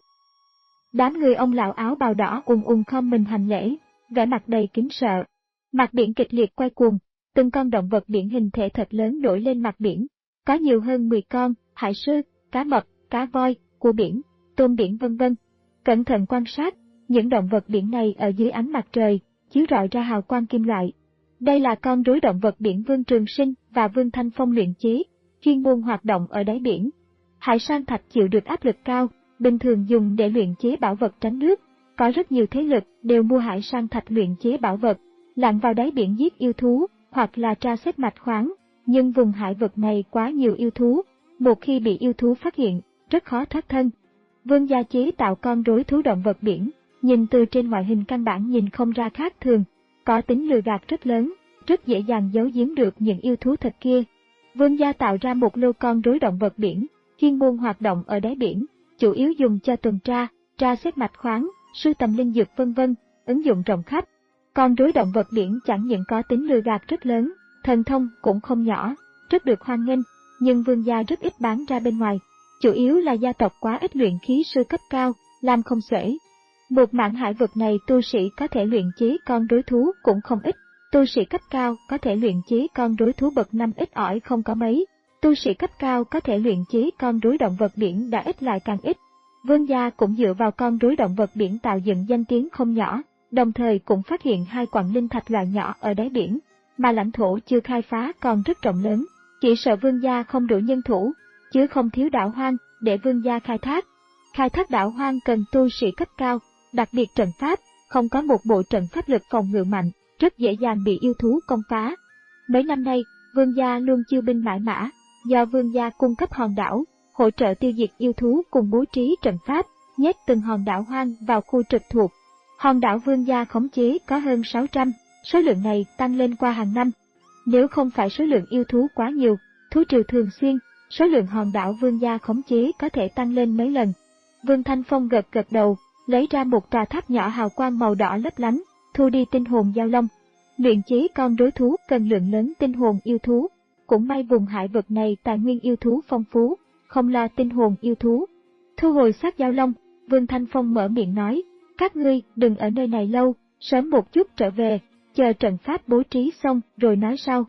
Đám người ông lão áo bào đỏ ùn ùn khom mình hành lễ, vẻ mặt đầy kính sợ. Mặt biển kịch liệt quay cuồng, từng con động vật biển hình thể thật lớn nổi lên mặt biển. Có nhiều hơn mười con, hải sư, cá mập, cá voi, cua biển, tôm biển vân vân. Cẩn thận quan sát, những động vật biển này ở dưới ánh mặt trời, chiếu rọi ra hào quang kim loại. Đây là con rối động vật biển Vương Trường Sinh và Vương Thanh Phong luyện chế, chuyên môn hoạt động ở đáy biển. Hải sang thạch chịu được áp lực cao, bình thường dùng để luyện chế bảo vật tránh nước. Có rất nhiều thế lực đều mua hải sang thạch luyện chế bảo vật, lặn vào đáy biển giết yêu thú, hoặc là tra xét mạch khoáng. Nhưng vùng hải vực này quá nhiều yêu thú, một khi bị yêu thú phát hiện, rất khó thoát thân. Vương gia chế tạo con rối thú động vật biển, nhìn từ trên ngoại hình căn bản nhìn không ra khác thường, có tính lừa gạt rất lớn, rất dễ dàng giấu giếm được những yêu thú thật kia. Vương gia tạo ra một lô con rối động vật biển, chuyên môn hoạt động ở đáy biển, chủ yếu dùng cho tuần tra, tra xét mạch khoáng, sưu tầm linh dược vân vân, ứng dụng rộng khắp. Con rối động vật biển chẳng những có tính lừa gạt rất lớn, thần thông cũng không nhỏ, rất được hoan nghênh, nhưng vương gia rất ít bán ra bên ngoài, chủ yếu là gia tộc quá ít luyện khí sư cấp cao, làm không xuể. Một mảng hải vực này tu sĩ có thể luyện chế con rối thú cũng không ít, tu sĩ cấp cao có thể luyện chế con rối thú bậc năm ít ỏi không có mấy, tu sĩ cấp cao có thể luyện chế con rối động vật biển đã ít lại càng ít. Vương gia cũng dựa vào con rối động vật biển tạo dựng danh tiếng không nhỏ, đồng thời cũng phát hiện hai quặng linh thạch loại nhỏ ở đáy biển, mà lãnh thổ chưa khai phá còn rất rộng lớn, chỉ sợ vương gia không đủ nhân thủ, chứ không thiếu đảo hoang để vương gia khai thác. Khai thác đảo hoang cần tu sĩ cấp cao, đặc biệt trận pháp, không có một bộ trận pháp lực phòng ngự mạnh, rất dễ dàng bị yêu thú công phá. Mấy năm nay, vương gia luôn chiêu binh mãi mã, do vương gia cung cấp hòn đảo, hỗ trợ tiêu diệt yêu thú cùng bố trí trận pháp, nhét từng hòn đảo hoang vào khu trực thuộc. Hòn đảo vương gia khống chế có hơn sáu trăm, số lượng này tăng lên qua hàng năm. Nếu không phải số lượng yêu thú quá nhiều, thú triều thường xuyên, số lượng hòn đảo vương gia khống chế có thể tăng lên mấy lần. Vương Thanh Phong gật gật đầu, lấy ra một tòa tháp nhỏ hào quang màu đỏ lấp lánh, thu đi tinh hồn giao long. Luyện chế con rối thú cần lượng lớn tinh hồn yêu thú, cũng may vùng hải vực này tài nguyên yêu thú phong phú, không lo tinh hồn yêu thú. Thu hồi xác giao long, Vương Thanh Phong mở miệng nói, các ngươi đừng ở nơi này lâu, sớm một chút trở về, chờ trận pháp bố trí xong rồi nói sau.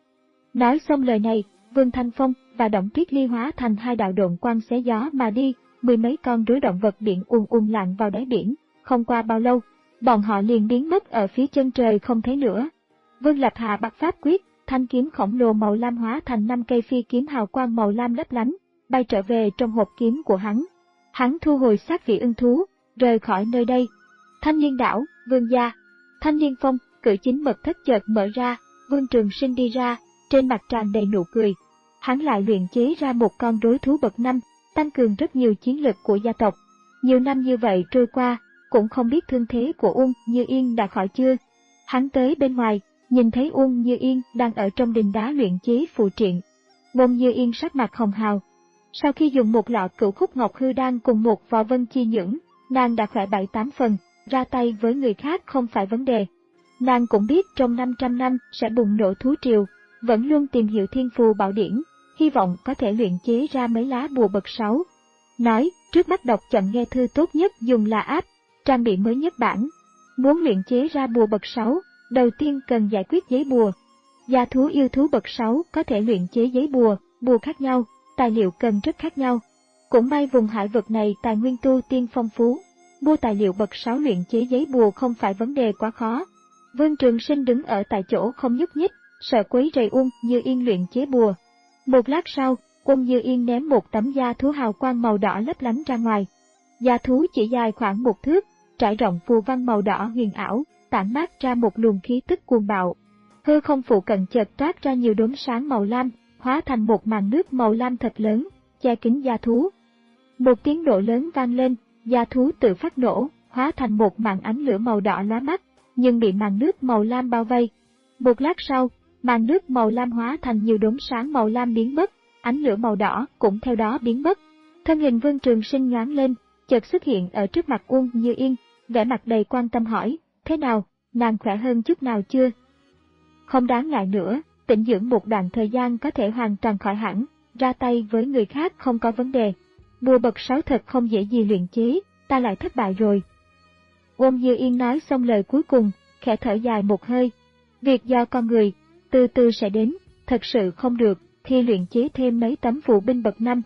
Nói xong lời này, Vương Thanh Phong và Động Tuyết Ly hóa thành hai đạo độn quang xé gió mà đi, mười mấy con rối động vật biển ùn ùn lặn vào đáy biển, không qua bao lâu, bọn họ liền biến mất ở phía chân trời không thấy nữa. Vương Lập Hà bắt pháp quyết, thanh kiếm khổng lồ màu lam hóa thành năm cây phi kiếm hào quang màu lam lấp lánh, bay trở về trong hộp kiếm của hắn. Hắn thu hồi xác vị ưng thú, rời khỏi nơi đây. Thanh Liên đảo, Vương gia. Thanh Liên Phong, cự chính mật thất chợt mở ra, Vương Trường Sinh đi ra, trên mặt tràn đầy nụ cười. Hắn lại luyện chế ra một con rối thú bậc năm, tăng cường rất nhiều chiến lực của gia tộc. Nhiều năm như vậy trôi qua, cũng không biết thương thế của Uông Như Yên đã khỏi chưa. Hắn tới bên ngoài, nhìn thấy Uông Như Yên đang ở trong đình đá luyện chế phù triện. Uông Như Yên sắc mặt hồng hào. Sau khi dùng một lọ Cửu Khúc Ngọc Hư Đan cùng một vò Vân Chi Nhưỡng, nàng đã khỏe bảy tám phần, ra tay với người khác không phải vấn đề. Nàng cũng biết trong năm trăm năm sẽ bùng nổ thú triều, vẫn luôn tìm hiểu thiên phù bảo điển, hy vọng có thể luyện chế ra mấy lá bùa bậc sáu. Nói, trước mắt đọc chậm nghe thư tốt nhất dùng là app, trang bị mới nhất bản. Muốn luyện chế ra bùa bậc sáu, đầu tiên cần giải quyết giấy bùa. Gia thú yêu thú bậc sáu có thể luyện chế giấy bùa, bùa khác nhau, tài liệu cần rất khác nhau. Cũng may vùng hải vực này tài nguyên tu tiên phong phú, mua tài liệu bậc sáu luyện chế giấy bùa không phải vấn đề quá khó. Vương Trường Sinh đứng ở tại chỗ không nhúc nhích, sợ quấy rầy Uông Như Yên luyện chế bùa. Một lát sau, Uông Như Yên ném một tấm da thú hào quang màu đỏ lấp lánh ra ngoài. Da thú chỉ dài khoảng một thước, trải rộng phù văn màu đỏ huyền ảo, tản mát ra một luồng khí tức cuồng bạo. Hư không phụ cận chợt toát ra nhiều đốm sáng màu lam, hóa thành một màn nước màu lam thật lớn, che kín da thú. Một tiếng nổ lớn vang lên, da thú tự phát nổ, hóa thành một màn ánh lửa màu đỏ lóa mắt, nhưng bị màn nước màu lam bao vây. Một lát sau, màn nước màu lam hóa thành nhiều đốm sáng màu lam biến mất, ánh lửa màu đỏ cũng theo đó biến mất. Thân hình Vương Trường Sinh nhoáng lên, chợt xuất hiện ở trước mặt Uông Như Yên, vẻ mặt đầy quan tâm hỏi, thế nào, nàng khỏe hơn chút nào chưa? Không đáng ngại nữa, tĩnh dưỡng một đoạn thời gian có thể hoàn toàn khỏi hẳn, ra tay với người khác không có vấn đề. Bùa bậc sáu thật không dễ gì luyện chế, ta lại thất bại rồi. Uông Như Yên nói xong lời cuối cùng, khẽ thở dài một hơi. Việc do con người, từ từ sẽ đến, thật sự không được, thì luyện chế thêm mấy tấm phù binh bậc năm.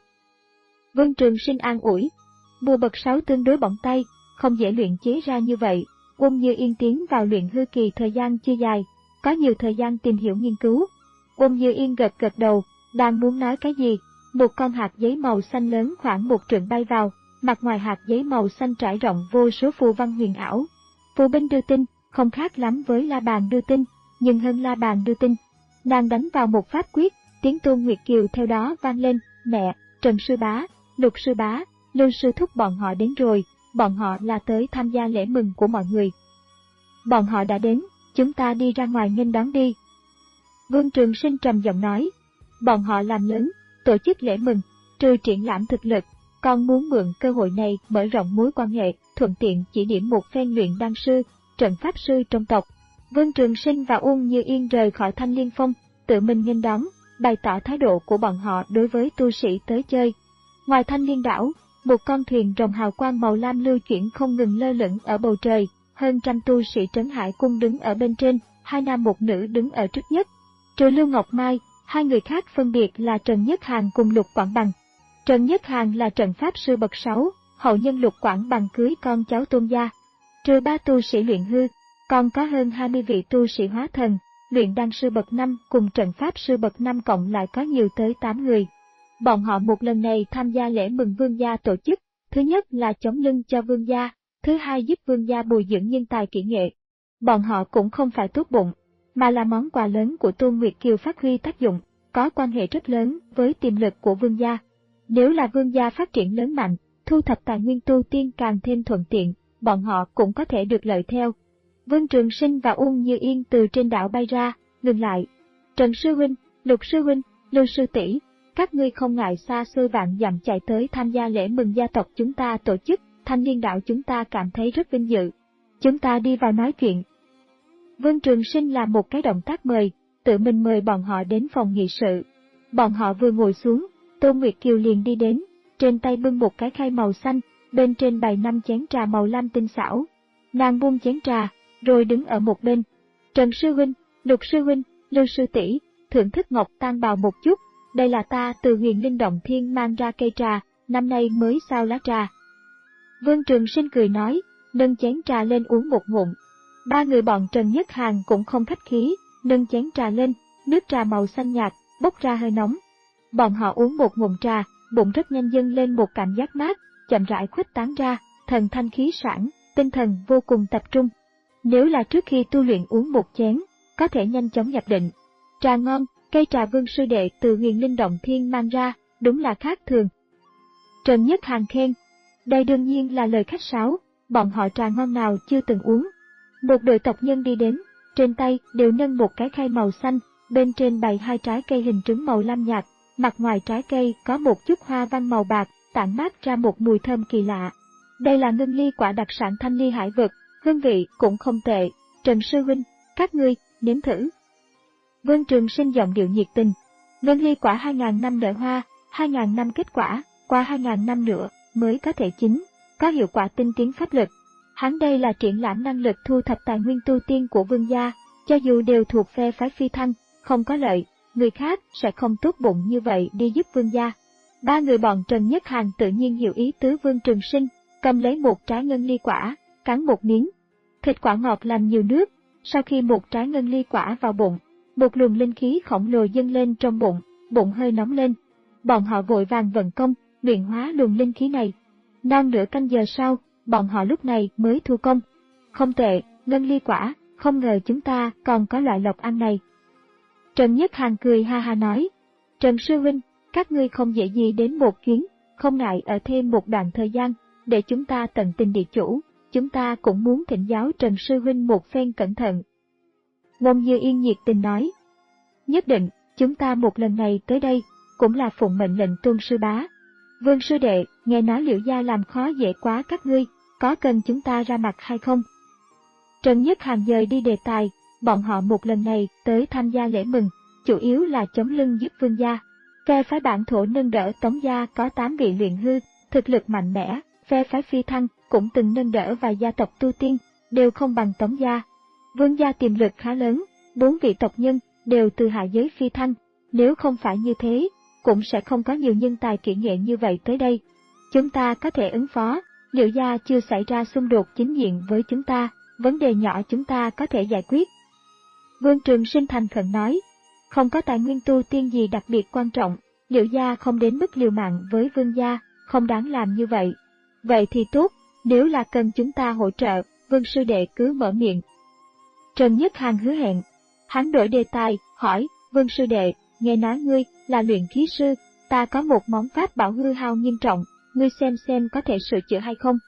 Vương Trường Sinh an ủi, bùa bậc sáu tương đối bỏng tay, không dễ luyện chế ra như vậy. Uông Như Yên tiến vào luyện hư kỳ thời gian chưa dài, có nhiều thời gian tìm hiểu nghiên cứu. Uông Như Yên gật gật đầu, đang muốn nói cái gì, một con hạt giấy màu xanh lớn khoảng một trượng bay vào, mặt ngoài hạt giấy màu xanh trải rộng vô số phù văn huyền ảo. Phù binh đưa tin, không khác lắm với la bàn đưa tin, nhưng hơn la bàn đưa tin. Nàng đánh vào một pháp quyết, tiếng Tôn Nguyệt Kiều theo đó vang lên, mẹ, Trần Sư Bá, Lục Sư Bá, Lưu Sư Thúc bọn họ đến rồi, bọn họ là tới tham gia lễ mừng của mọi người. Bọn họ đã đến, chúng ta đi ra ngoài nghênh đón đi. Vương Trường Sinh trầm giọng nói, bọn họ làm lớn, tổ chức lễ mừng, trừ triển lãm thực lực, còn muốn mượn cơ hội này mở rộng mối quan hệ, thuận tiện chỉ điểm một phen luyện đan sư, trận pháp sư trong tộc. Vương Trường Sinh và Uông Như Yên rời khỏi Thanh Liên Phong, tự mình nghênh đón, bày tỏ thái độ của bọn họ đối với tu sĩ tới chơi. Ngoài Thanh Liên đảo, một con thuyền rồng hào quang màu lam lưu chuyển không ngừng lơ lửng ở bầu trời, hơn trăm tu sĩ Trấn Hải Cung đứng ở bên trên, hai nam một nữ đứng ở trước nhất. Trừ Lưu Ngọc Mai, hai người khác phân biệt là Trần Nhất Hàn cùng Lục Quảng Bằng. Trần Nhất Hàn là trận pháp sư bậc sáu, hậu nhân Lục Quảng Bằng cưới con cháu Tôn gia. Trừ ba tu sĩ luyện hư, còn có hơn hai mươi vị tu sĩ hóa thần, luyện đan sư bậc năm cùng trận pháp sư bậc năm cộng lại có nhiều tới tám người. Bọn họ một lần này tham gia lễ mừng vương gia tổ chức, thứ nhất là chống lưng cho vương gia, thứ hai giúp vương gia bồi dưỡng nhân tài kỹ nghệ. Bọn họ cũng không phải tốt bụng, mà là món quà lớn của Tôn Nguyệt Kiều phát huy tác dụng, có quan hệ rất lớn với tiềm lực của vương gia. Nếu là vương gia phát triển lớn mạnh, thu thập tài nguyên tu tiên càng thêm thuận tiện, bọn họ cũng có thể được lợi theo. Vương Trường Sinh và Uông Như Yên từ trên đảo bay ra, ngừng lại. Trần Sư Huynh, Lục Sư Huynh, Lưu Sư Tỷ, các ngươi không ngại xa xôi vạn dặm chạy tới tham gia lễ mừng gia tộc chúng ta tổ chức, Thanh Liên đảo chúng ta cảm thấy rất vinh dự. Chúng ta đi vào nói chuyện. Vương Trường Sinh làm một cái động tác mời, tự mình mời bọn họ đến phòng nghị sự. Bọn họ vừa ngồi xuống, Tôn Nguyệt Kiều liền đi đến, trên tay bưng một cái khay màu xanh, bên trên bày năm chén trà màu lam tinh xảo. Nàng buông chén trà, rồi đứng ở một bên. Trần Sư Huynh, Lục Sư Huynh, Lưu Sư Tỷ, thưởng thức ngọc tan bào một chút, đây là ta từ Huyền Linh Động Thiên mang ra cây trà, năm nay mới sao lá trà. Vương Trường Sinh cười nói, nâng chén trà lên uống một ngụm. Ba người bọn Trần Nhất Hàn cũng không khách khí, nâng chén trà lên, nước trà màu xanh nhạt, bốc ra hơi nóng. Bọn họ uống một ngụm trà, bụng rất nhanh dâng lên một cảm giác mát, chậm rãi khuếch tán ra, thần thanh khí sảng, tinh thần vô cùng tập trung. Nếu là trước khi tu luyện uống một chén, có thể nhanh chóng nhập định. Trà ngon, cây trà Vương sư đệ từ Huyền Linh Động Thiên mang ra, đúng là khác thường. Trần Nhất Hàn khen, đây đương nhiên là lời khách sáo, bọn họ trà ngon nào chưa từng uống. Một đội tộc nhân đi đến, trên tay đều nâng một cái khay màu xanh, bên trên bày hai trái cây hình trứng màu lam nhạt, mặt ngoài trái cây có một chút hoa văn màu bạc, tản mát ra một mùi thơm kỳ lạ. Đây là ngân ly quả đặc sản Thanh Ly Hải vực, hương vị cũng không tệ. Trần sư huynh, các ngươi nếm thử. Vương Trường Sinh giọng điệu nhiệt tình. Ngân ly quả hai ngàn năm nở hoa, hai ngàn năm kết quả, qua hai ngàn năm nữa mới có thể chín, có hiệu quả tinh tiến pháp lực. Hắn đây là triển lãm năng lực thu thập tài nguyên tu tiên của vương gia, cho dù đều thuộc phe phái Phi Thăng, không có lợi, người khác sẽ không tốt bụng như vậy đi giúp vương gia. Ba người bọn Trần Nhất Hàn tự nhiên hiểu ý tứ Vương Trường Sinh, cầm lấy một trái ngân ly quả, cắn một miếng. Thịt quả ngọt làm nhiều nước, sau khi một trái ngân ly quả vào bụng, một luồng linh khí khổng lồ dâng lên trong bụng, bụng hơi nóng lên. Bọn họ vội vàng vận công, luyện hóa luồng linh khí này. Non nửa canh giờ sau, bọn họ lúc này mới thu công. Không tệ, ngân ly quả, không ngờ chúng ta còn có loại lộc ăn này. Trần Nhất Hàn cười ha ha nói, Trần sư huynh, các ngươi không dễ gì đến một chuyến, không ngại ở thêm một đoạn thời gian, để chúng ta tận tình địa chủ, chúng ta cũng muốn thỉnh giáo Trần sư huynh một phen cẩn thận. Ngôn Như Yên nhiệt tình nói, nhất định, chúng ta một lần này tới đây, cũng là phụng mệnh lệnh Tôn sư bá. Vương sư đệ, nghe nói Liễu gia làm khó dễ quá các ngươi, có cần chúng ta ra mặt hay không? Trần Nhất Hàn dời đi đề tài, bọn họ một lần này tới tham gia lễ mừng, chủ yếu là chống lưng giúp vương gia. Phe phái Bản Thổ nâng đỡ Tống gia có tám vị luyện hư, thực lực mạnh mẽ, phe phái Phi Thăng cũng từng nâng đỡ vài gia tộc tu tiên, đều không bằng Tống gia. Vương gia tiềm lực khá lớn, bốn vị tộc nhân đều từ hạ giới Phi Thăng, nếu không phải như thế, cũng sẽ không có nhiều nhân tài kỹ nghệ như vậy tới đây. Chúng ta có thể ứng phó, Liễu gia chưa xảy ra xung đột chính diện với chúng ta, vấn đề nhỏ chúng ta có thể giải quyết. Vương Trường Sinh thành khẩn nói, không có tài nguyên tu tiên gì đặc biệt quan trọng, Liễu gia không đến mức liều mạng với vương gia, không đáng làm như vậy. Vậy thì tốt, nếu là cần chúng ta hỗ trợ, Vương sư đệ cứ mở miệng. Trần Nhất Hàn hứa hẹn. Hắn đổi đề tài, hỏi, Vương sư đệ, nghe nói ngươi là luyện khí sư, ta có một món pháp bảo hư hao nghiêm trọng, ngươi xem xem có thể sửa chữa hay không.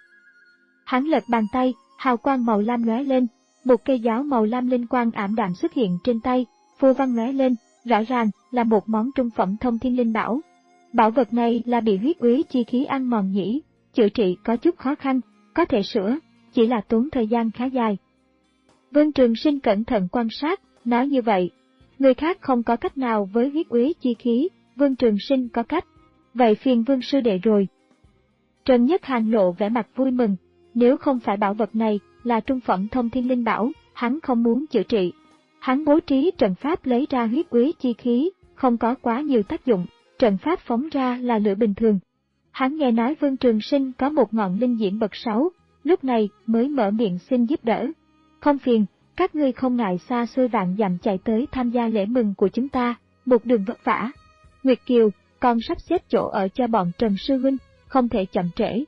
Hắn lật bàn tay, hào quang màu lam lóe lên, một cây giáo màu lam linh quang ảm đạm xuất hiện trên tay, phù văn lóe lên, rõ ràng là một món trung phẩm thông thiên linh bảo. Bảo vật này là bị huyết úy chi khí ăn mòn nhĩ, chữa trị có chút khó khăn, có thể sửa, chỉ là tốn thời gian khá dài. Vương Trường Sinh cẩn thận quan sát, nói như vậy, người khác không có cách nào với huyết úy chi khí, Vương Trường Sinh có cách, vậy phiền Vương sư đệ rồi. Trần Nhất Hàn lộ vẻ mặt vui mừng, nếu không phải bảo vật này là trung phẩm thông thiên linh bảo, hắn không muốn chữa trị. Hắn bố trí trận pháp lấy ra huyết úy chi khí, không có quá nhiều tác dụng, trận pháp phóng ra là lửa bình thường. Hắn nghe nói Vương Trường Sinh có một ngọn linh diễm bậc sáu, lúc này mới mở miệng xin giúp đỡ. Không phiền, các ngươi không ngại xa xôi vạn dặm chạy tới tham gia lễ mừng của chúng ta, một đường vất vả. Nguyệt Kiều, con sắp xếp chỗ ở cho bọn Trần sư huynh, không thể chậm trễ.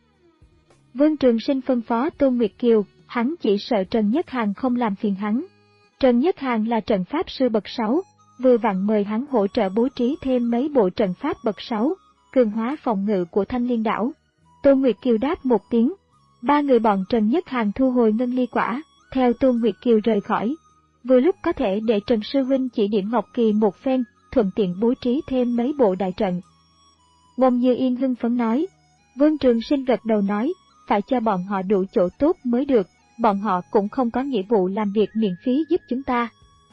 Vương Trường Sinh phân phó Tôn Nguyệt Kiều, hắn chỉ sợ Trần Nhất Hàn không làm phiền hắn. Trần Nhất Hàn là trận pháp sư bậc sáu, vừa vặn mời hắn hỗ trợ bố trí thêm mấy bộ trận pháp bậc sáu, cường hóa phòng ngự của Thanh Liên đảo. Tôn Nguyệt Kiều đáp một tiếng, ba người bọn Trần Nhất Hàn thu hồi ngân ly quả, theo Tôn Nguyệt Kiều rời khỏi. Vừa lúc có thể để Trần sư huynh chỉ điểm Ngọc Kỳ một phen, thuận tiện bố trí thêm mấy bộ đại trận. Ngôn Như Yên hưng phấn nói, Vương Trường Sinh gật đầu nói, phải cho bọn họ đủ chỗ tốt mới được, bọn họ cũng không có nghĩa vụ làm việc miễn phí giúp chúng ta.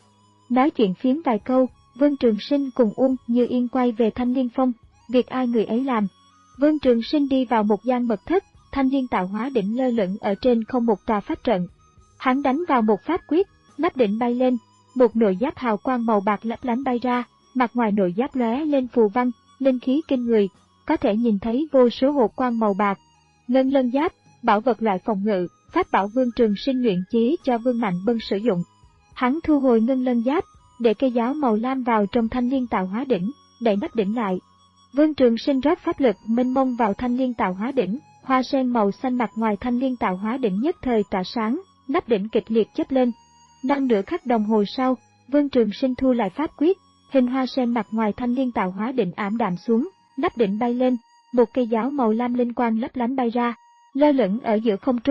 Nói chuyện phiếm vài câu, Vương Trường Sinh cùng Uông Như Yên quay về Thanh Liên Phong, việc ai người ấy làm. Vương Trường Sinh đi vào một gian mật thất, Thanh Liên tạo hóa đỉnh lơ lửng ở trên không một tòa pháp trận. Hắn đánh vào một pháp quyết, nắp đỉnh bay lên, một nội giáp hào quang màu bạc lấp lánh bay ra, mặt ngoài nội giáp lóe lên phù văn, linh khí kinh người, có thể nhìn thấy vô số hột quang màu bạc. Ngân lân giáp, bảo vật loại phòng ngự, pháp bảo Vương Trường Sinh luyện chế cho Vương Mạnh Bân sử dụng. Hắn thu hồi ngân lân giáp, để cây giáo màu lam vào trong Thanh Liên tạo hóa đỉnh, đậy nắp đỉnh lại. Vương Trường Sinh rót pháp lực mênh mông vào Thanh Liên tạo hóa đỉnh, hoa sen màu xanh mặt ngoài Thanh Liên tạo hóa đỉnh nhất thời tỏa sáng, nắp đỉnh kịch liệt chớp lên. Năm nửa khắc đồng hồ sau, Vương Trường Sinh thu lại pháp quyết, hình hoa sen mặt ngoài Thanh Liên tạo hóa đỉnh ảm đạm xuống, nắp đỉnh bay lên, một cây giáo màu lam linh quang lấp lánh bay ra, lơ lửng ở giữa không trung,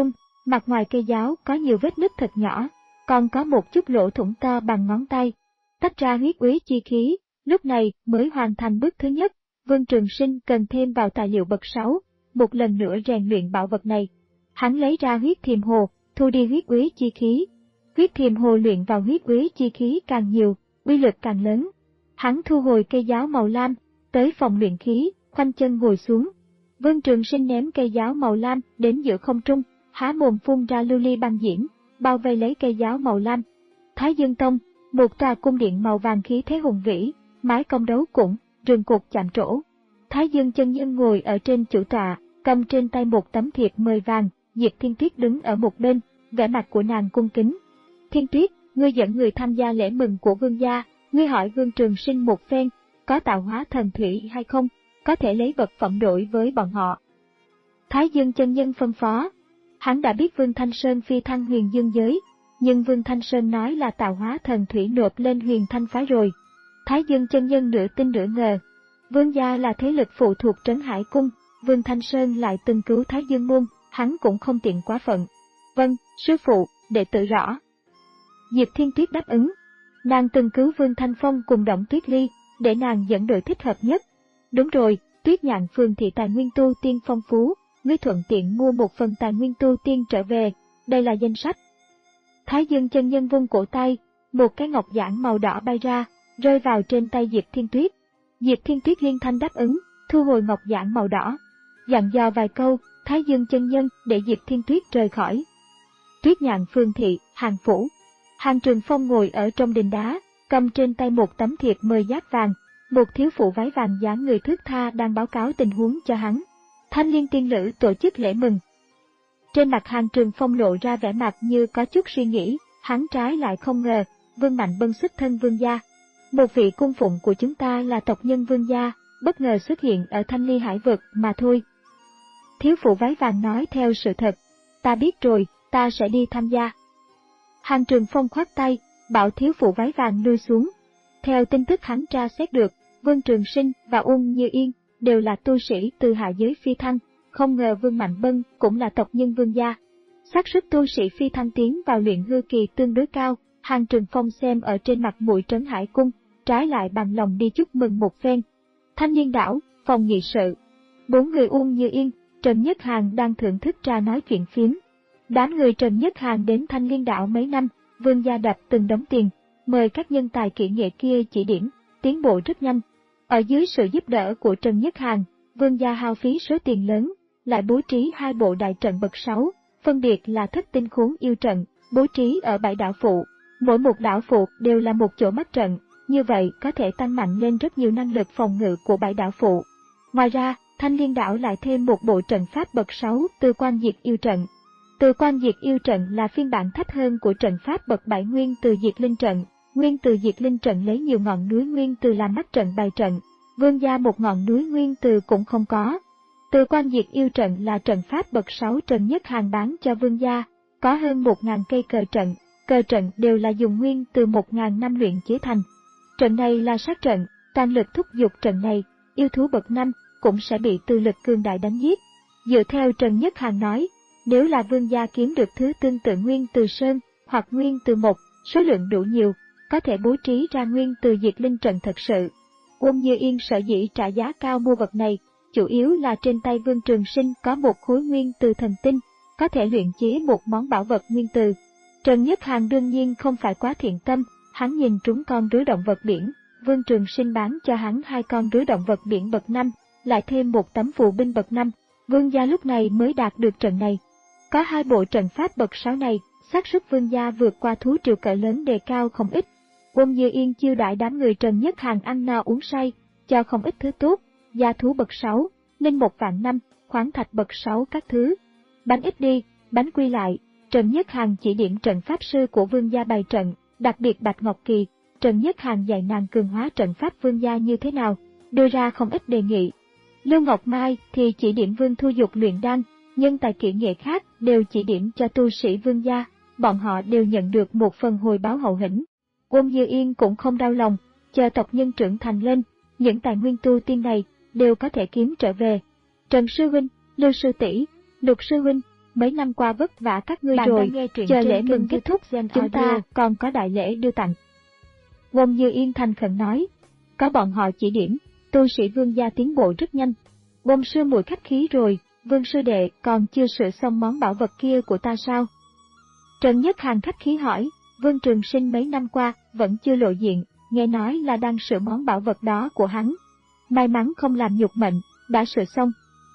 Mặt ngoài cây giáo có nhiều vết nứt thật nhỏ, còn có một chút lỗ thủng to bằng ngón tay. Tách ra huyết úy chi khí, lúc này mới hoàn thành bước thứ nhất. Vương Trường Sinh cần thêm vào tài liệu bậc sáu, một lần nữa rèn luyện bảo vật này. Hắn lấy ra huyết thiềm hồ, thu đi huyết úy chi khí. Huyết thiềm hồ luyện vào huyết úy chi khí càng nhiều, uy lực càng lớn. Hắn thu hồi cây giáo màu lam, tới phòng luyện khí, khoanh chân ngồi xuống. Vương Trường Sinh ném cây giáo màu lam đến giữa không trung, há mồm phun ra lưu ly băng diễm, bao vây lấy cây giáo màu lam. Thái Dương Tông, một tòa cung điện màu vàng khí thế hùng vĩ, mái cong đấu cũng, rừng cột chạm trổ. Thái Dương chân nhân ngồi ở trên chủ tọa, cầm trên tay một tấm thiệp mời vàng. Diệp Thiên Tuyết đứng ở một bên, vẻ mặt của nàng cung kính. Thiên Tuyết, ngươi dẫn người tham gia lễ mừng của vương gia, ngươi hỏi Vương Trường Sinh một phen, có tạo hóa thần thủy hay không, có thể lấy vật phẩm đổi với bọn họ. Thái Dương chân nhân phân phó. Hắn đã biết Vương Thanh Sơn phi thăng huyền dương giới, nhưng Vương Thanh Sơn nói là tạo hóa thần thủy nộp lên huyền thanh phái rồi. Thái Dương chân nhân nửa tin nửa ngờ. Vương gia là thế lực phụ thuộc Trấn Hải Cung, Vương Thanh Sơn lại từng cứu Thái Dương môn, hắn cũng không tiện quá phận. Vâng, sư phụ, đệ tử rõ. Diệp Thiên Tuyết đáp ứng. Nàng từng cứu Vương Thanh Phong cùng Động Tuyết Ly, để nàng dẫn đội thích hợp nhất. Đúng rồi, Tuyết Nhạn Phường thị tài nguyên tu tiên phong phú, ngươi thuận tiện mua một phần tài nguyên tu tiên trở về, đây là danh sách. Thái Dương chân nhân vung cổ tay, một cái ngọc giản màu đỏ bay ra, rơi vào trên tay Diệp Thiên Tuyết. Diệp Thiên Tuyết liên thanh đáp ứng, thu hồi ngọc giản màu đỏ. Dặn dò vài câu, Thái Dương chân nhân để Diệp Thiên Tuyết rời khỏi. Tuyết Nhạn Phường thị, Hàng phủ. Hàng Trường Phong ngồi ở trong đình đá, cầm trên tay một tấm thiệp mời giác vàng. Một thiếu phụ váy vàng dáng người thướt tha đang báo cáo tình huống cho hắn. Thanh Liên tiên nữ tổ chức lễ mừng. Trên mặt Hàng Trường Phong lộ ra vẻ mặt như có chút suy nghĩ, hắn trái lại không ngờ, Vương Mạnh Bân xuất thân vương gia. Một vị cung phụng của chúng ta là tộc nhân vương gia, bất ngờ xuất hiện ở Thanh Ly Hải vực mà thôi. Thiếu phụ váy vàng nói theo sự thật, ta biết rồi, ta sẽ đi tham gia. Hàng Trường Phong khoát tay, bảo thiếu phụ váy vàng lui xuống. Theo tin tức hắn tra xét được, Vương Trường Sinh và Uông Như Yên đều là tu sĩ từ hạ giới phi thăng, không ngờ Vương Mạnh Bân cũng là tộc nhân vương gia. Xác suất tu sĩ phi thăng tiến vào luyện hư kỳ tương đối cao, Hàng Trường Phong xem ở trên mặt mũi Trấn Hải Cung, trái lại bằng lòng đi chúc mừng một phen. Thanh Liên đảo, phòng nghị sự. Bốn người Uông Như Yên, Trần Nhất Hàn đang thưởng thức trà nói chuyện phiếm. Đám người Trần Nhất Hàn đến Thanh Liên đảo mấy năm, vương gia đập từng đống tiền, mời các nhân tài kỹ nghệ kia chỉ điểm, tiến bộ rất nhanh. Ở dưới sự giúp đỡ của Trần Nhất Hàn, vương gia hao phí số tiền lớn, lại bố trí hai bộ đại trận bậc sáu, phân biệt là Thất Tinh Khốn Yêu trận, bố trí ở bảy đảo phụ. Mỗi một đảo phụ đều là một chỗ mắt trận, như vậy có thể tăng mạnh lên rất nhiều năng lực phòng ngự của bảy đảo phụ. Ngoài ra, Thanh Liên đảo lại thêm một bộ trận pháp bậc sáu Từ Quan Diệt Yêu trận. Từ Quan Diệt Yêu trận là phiên bản thấp hơn của trận pháp bậc bảy Nguyên Từ Diệt Linh trận. Nguyên Từ Diệt Linh trận lấy nhiều ngọn núi Nguyên Từ làm mắt trận bày trận, vương gia một ngọn núi Nguyên Từ cũng không có. Từ Quan Diệt Yêu trận là trận pháp bậc sáu Trần Nhất Hàn bán cho vương gia, có hơn một nghìn cây cờ trận, cờ trận đều là dùng Nguyên Từ một nghìn năm luyện chế thành. Trận này là sát trận, toàn lực thúc giục trận này, yêu thú bậc năm cũng sẽ bị tư lực cường đại đánh giết. Dựa theo Trần Nhất Hàn nói, nếu là vương gia kiếm được thứ tương tự Nguyên Từ Sơn hoặc Nguyên Từ Một, số lượng đủ nhiều, có thể bố trí ra Nguyên Từ Diệt Linh trận thật sự. Uông Như Yên sở dĩ trả giá cao mua vật này, chủ yếu là trên tay Vương Trường Sinh có một khối Nguyên Từ thần tinh, có thể luyện chế một món bảo vật Nguyên Từ. Trần Nhất Hàn đương nhiên không phải quá thiện tâm, hắn nhìn trúng con rối động vật biển, Vương Trường Sinh bán cho hắn hai con rối động vật biển bậc năm, lại thêm một tấm phù binh bậc năm, vương gia lúc này mới đạt được trận này. Có hai bộ trận pháp bậc sáu này, xác suất vương gia vượt qua thú triều cỡ lớn đề cao không ít. Uông Như Yên chiêu đãi đám người Trần Nhất Hàn ăn no uống say, cho không ít thứ tốt, gia thú bậc sáu, linh một vạn năm, khoáng thạch bậc sáu các thứ. Bánh ít đi, bánh quy lại, Trần Nhất Hàn chỉ điểm trận pháp sư của vương gia bày trận, đặc biệt Bạch Ngọc Kỳ, Trần Nhất Hàn dạy nàng cường hóa trận pháp vương gia như thế nào, đưa ra không ít đề nghị. Lưu Ngọc Mai thì chỉ điểm Vương Thu Dục luyện đan, nhân tài kỹ nghệ khác đều chỉ điểm cho tu sĩ vương gia, bọn họ đều nhận được một phần hồi báo hậu hĩnh. Uông Như Yên cũng không đau lòng, chờ tộc nhân trưởng thành lên, những tài nguyên tu tiên này đều có thể kiếm trở về. Trần Sư Huynh, Lưu Sư Tỷ, Lục Sư Huynh, mấy năm qua vất vả các ngươi Bạn rồi, đang nghe truyện chờ trên lễ kênh mừng kết thúc, Gen chúng Audio. ta còn có đại lễ đưa tặng. Wong Như Yên thành khẩn nói, có bọn họ chỉ điểm, tu sĩ Vương gia tiến bộ rất nhanh. Wong sư muội khách khí rồi, Vương sư đệ còn chưa sửa xong món bảo vật kia của ta sao? Trần Nhất Hàn khách khí hỏi, Vương Trường Sinh mấy năm qua vẫn chưa lộ diện, nghe nói là đang sửa món bảo vật đó của hắn. May mắn không làm nhục mệnh, đã sửa xong.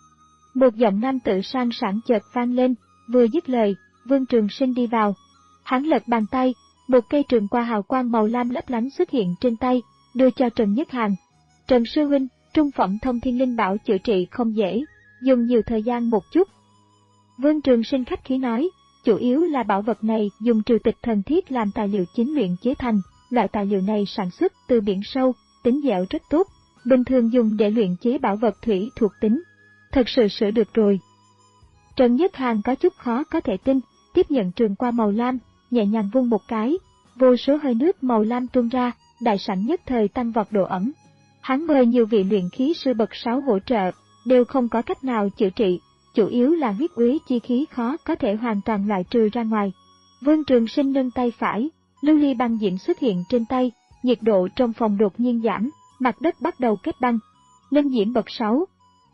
Một giọng nam tử sang sảng chợt vang lên, vừa dứt lời, Vương Trường Sinh đi vào. Hắn lật bàn tay, một cây trường qua hào quang màu lam lấp lánh xuất hiện trên tay, đưa cho Trần Nhất Hàn. Trần sư huynh, trung phẩm thông thiên linh bảo chữa trị không dễ, dùng nhiều thời gian một chút. Vương Trường Sinh khách khí nói, chủ yếu là bảo vật này dùng trừ tịch thần thiết làm tài liệu chính luyện chế thành, loại tài liệu này sản xuất từ biển sâu, tính dẻo rất tốt, bình thường dùng để luyện chế bảo vật thủy thuộc tính. Thật sự sửa được rồi. Trần Nhất Hàn có chút khó có thể tin, tiếp nhận trường qua màu lam, nhẹ nhàng vung một cái, vô số hơi nước màu lam tuôn ra, đại sảnh nhất thời tăng vọt độ ẩm. Hắn mời nhiều vị luyện khí sư bậc sáu hỗ trợ, đều không có cách nào chữa trị, chủ yếu là huyết úy chi khí khó có thể hoàn toàn loại trừ ra ngoài. Vương Trường Sinh nâng tay phải, lưu ly băng diễm xuất hiện trên tay, nhiệt độ trong phòng đột nhiên giảm, mặt đất bắt đầu kết băng. Linh diễm bậc sáu.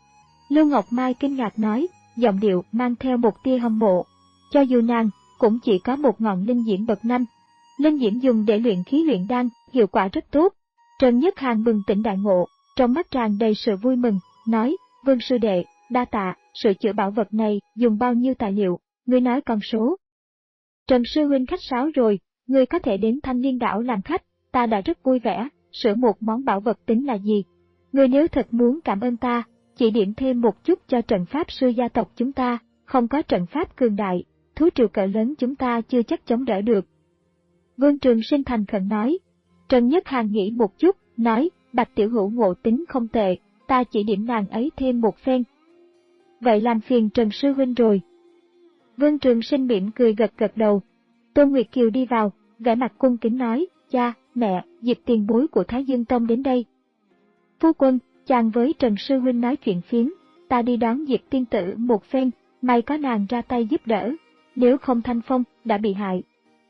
Lưu Ngọc Mai kinh ngạc nói, giọng điệu mang theo một tia hâm mộ. Cho dù nàng cũng chỉ có một ngọn linh diễm bậc năm. Linh diễm dùng để luyện khí luyện đan, hiệu quả rất tốt. Trần Nhất Hàn bừng tỉnh đại ngộ, trong mắt tràn đầy sự vui mừng, nói, Vương sư đệ, đa tạ, sửa chữa bảo vật này dùng bao nhiêu tài liệu, ngươi nói con số. Trần sư huynh khách sáo rồi, ngươi có thể đến Thanh Liên đảo làm khách, ta đã rất vui vẻ, sửa một món bảo vật tính là gì. Ngươi nếu thật muốn cảm ơn ta, chỉ điểm thêm một chút cho trận pháp sư gia tộc chúng ta, không có trận pháp cường đại, thú triều cỡ lớn chúng ta chưa chắc chống đỡ được. Vương Trường Sinh thành khẩn nói. Trần Nhất Hàn nghĩ một chút, nói, Bạch tiểu hữu ngộ tính không tệ, ta chỉ điểm nàng ấy thêm một phen. Vậy làm phiền Trần sư huynh rồi. Vương Trường Sinh mỉm cười gật gật đầu. Tôn Nguyệt Kiều đi vào, vẻ mặt cung kính nói, cha, mẹ, Diệp tiền bối của Thái Dương Tông đến đây. Phu quân, chàng với Trần sư huynh nói chuyện phiếm, ta đi đón Diệp tiên tử một phen, may có nàng ra tay giúp đỡ, nếu không Thanh Phong đã bị hại.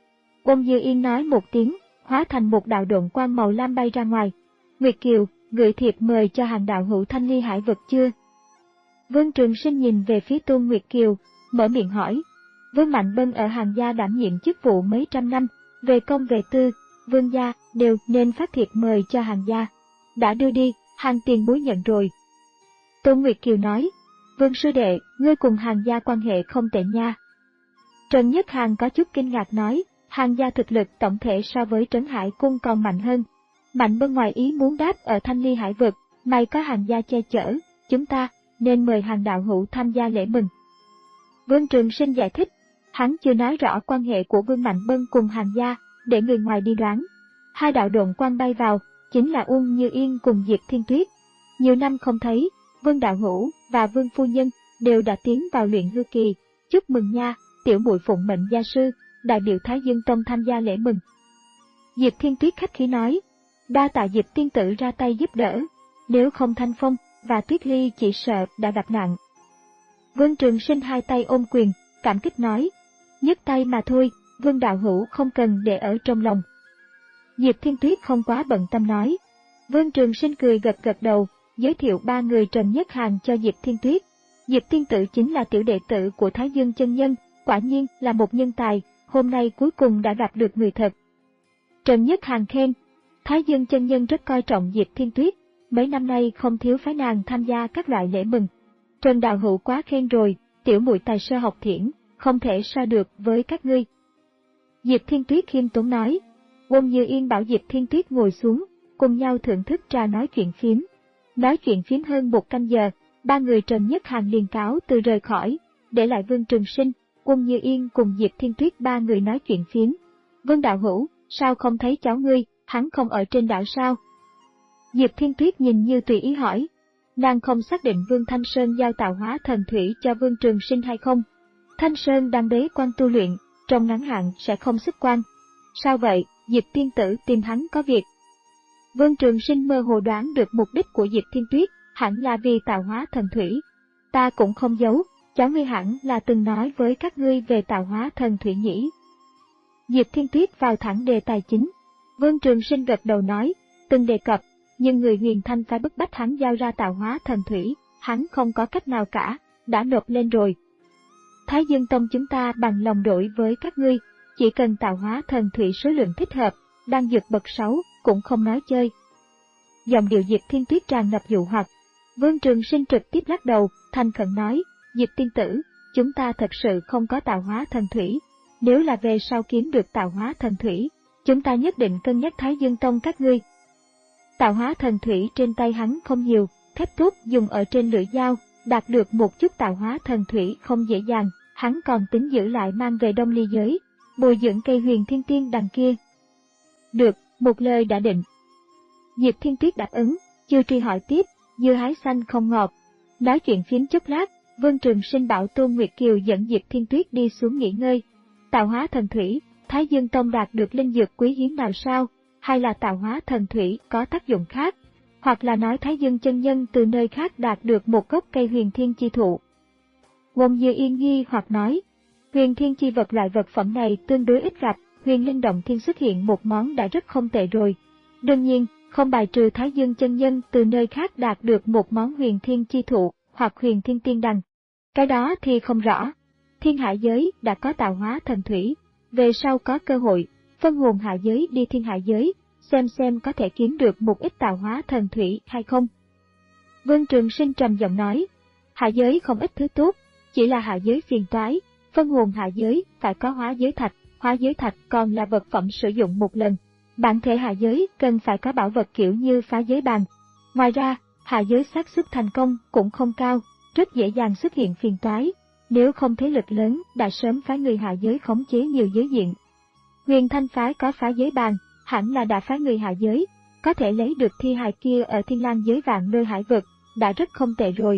Ôn Dư Yên nói một tiếng, hóa thành một đạo độn quang màu lam bay ra ngoài. Nguyệt Kiều, gửi thiệp mời cho hàng đạo hữu Thanh Ly Hải vực chưa? Vương Trường Sinh nhìn về phía Tôn Nguyệt Kiều, mở miệng hỏi. Vương Mạnh Bân ở Hàng gia đảm nhiệm chức vụ mấy trăm năm, về công về tư, Vương gia đều nên phát thiệp mời cho Hàng gia. Đã đưa đi, Hàng tiền bối nhận rồi. Tôn Nguyệt Kiều nói, Vương sư đệ, ngươi cùng Hàng gia quan hệ không tệ nha. Trần Nhất Hàn có chút kinh ngạc nói, Hàng gia thực lực tổng thể so với Trấn Hải Cung còn mạnh hơn. Mạnh Bân ngoài ý muốn đáp ở Thanh Ly Hải vực, may có Hàng gia che chở, chúng ta nên mời Hàng đạo hữu tham gia lễ mừng. Vương Trường Sinh giải thích, hắn chưa nói rõ quan hệ của Vương Mạnh Bân cùng Hàng gia, để người ngoài đi đoán. Hai đạo độn quang bay vào, chính là Uông Như Yên cùng Diệp Thiên Tuyết. Nhiều năm không thấy, Vương đạo hữu và Vương phu nhân đều đã tiến vào luyện hư kỳ, chúc mừng nha, tiểu muội phụng mệnh gia sư, đại biểu Thái Dương Tông tham gia lễ mừng. Diệp Thiên Tuyết khách khí nói, đa tạ Diệp tiên tử ra tay giúp đỡ, nếu không Thanh Phong và Tuyết Ly chỉ sợ đã gặp nạn. Vương Trường Sinh hai tay ôm quyền, cảm kích nói, nhấc tay mà thôi, Vương đạo hữu không cần để ở trong lòng. Diệp Thiên Tuyết không quá bận tâm nói. Vương Trường Sinh cười gật gật đầu, giới thiệu ba người Trần Nhất Hàn cho Diệp Thiên Tuyết. Diệp tiên tử chính là tiểu đệ tử của Thái Dương chân nhân, quả nhiên là một nhân tài, hôm nay cuối cùng đã gặp được người thật. Trần Nhất Hàn khen, Thái Dương chân nhân rất coi trọng Diệp Thiên Tuyết, mấy năm nay không thiếu phái nàng tham gia các loại lễ mừng. Trần đạo hữu quá khen rồi, tiểu muội tài sơ học thiển, không thể so được với các ngươi. Diệp Thiên Tuyết khiêm tốn nói. Ôn Như Yên bảo Diệp Thiên Tuyết ngồi xuống, cùng nhau thưởng thức trà nói chuyện phiếm. Nói chuyện phiếm hơn một canh giờ, ba người Trần Nhất Hàn liền cáo từ rời khỏi, để lại Vương Trường Sinh, Ôn Như Yên cùng Diệp Thiên Tuyết ba người nói chuyện phiếm. Vương đạo hữu, sao không thấy cháu ngươi, hắn không ở trên đảo sao? Diệp Thiên Tuyết nhìn như tùy ý hỏi. Nàng không xác định Vương Thanh Sơn giao tạo hóa thần thủy cho Vương Trường Sinh hay không. Thanh Sơn đang bế quan tu luyện, trong ngắn hạn sẽ không xuất quan. Sao vậy, Diệp tiên tử tìm hắn có việc? Vương Trường Sinh mơ hồ đoán được mục đích của Diệp Thiên Tuyết, hẳn là vì tạo hóa thần thủy. Ta cũng không giấu, cháu ngươi hẳn là từng nói với các ngươi về tạo hóa thần thủy nhỉ? Diệp Thiên Tuyết vào thẳng đề tài chính. Vương Trường Sinh gật đầu nói, từng đề cập, nhưng người Huyền Thanh phải bức bách hắn giao ra tạo hóa thần thủy, hắn không có cách nào cả, đã nộp lên rồi. Thái Dương Tông chúng ta bằng lòng đổi với các ngươi, chỉ cần tạo hóa thần thủy số lượng thích hợp, đang dược bậc sáu, cũng không nói chơi. Giọng điệu Diệp Thiên Tuyết tràn ngập dụ hoặc. Vương Trường Sinh trực tiếp lắc đầu, thành khẩn nói, Diệp tiên tử, chúng ta thật sự không có tạo hóa thần thủy. Nếu là về sau kiếm được tạo hóa thần thủy, chúng ta nhất định cân nhắc Thái Dương Tông các ngươi. Tạo hóa thần thủy trên tay hắn không nhiều, thép tốt dùng ở trên lưỡi dao, đạt được một chút tạo hóa thần thủy không dễ dàng, hắn còn tính giữ lại mang về Đông Ly giới, bồi dưỡng cây huyền thiên tiên đằng kia. Được, một lời đã định. Diệp Thiên Tuyết đáp ứng, chưa truy hỏi tiếp, dưa hái xanh không ngọt. Nói chuyện phiếm chốc lát, Vương Trường Sinh bảo Tôn Nguyệt Kiều dẫn Diệp Thiên Tuyết đi xuống nghỉ ngơi. Tạo hóa thần thủy, Thái Dương Tông đạt được linh dược quý hiếm nào sao, hay là tạo hóa thần thủy có tác dụng khác, hoặc là nói Thái Dương chân nhân từ nơi khác đạt được một gốc cây huyền thiên chi thụ. Wong Dư Yên nghi hoặc nói, huyền thiên chi vật loại vật phẩm này tương đối ít gặp, huyền linh động thiên xuất hiện một món đã rất không tệ rồi. Đương nhiên, không bài trừ Thái Dương chân nhân từ nơi khác đạt được một món huyền thiên chi thụ hoặc huyền thiên tiên đằng. Cái đó thì không rõ. Thiên Hải giới đã có tạo hóa thần thủy, về sau có cơ hội, phân hồn hạ giới đi Thiên Hải giới, xem xem có thể kiếm được một ít tạo hóa thần thủy hay không. Vương Trường Sinh trầm giọng nói, hạ giới không ít thứ tốt, chỉ là hạ giới phiền toái, phân hồn hạ giới phải có hóa giới thạch, hóa giới thạch còn là vật phẩm sử dụng một lần. Bản thể hạ giới cần phải có bảo vật kiểu như phá giới bàn. Ngoài ra, hạ giới xác suất thành công cũng không cao, rất dễ dàng xuất hiện phiền toái. Nếu không thế lực lớn đã sớm phái người hạ giới khống chế nhiều giới diện. Huyền Thanh phái có phá giới bàn, hẳn là đã phái người hạ giới, có thể lấy được thi hài kia ở Thiên Lang giới vạn nơi hải vực, đã rất không tệ rồi.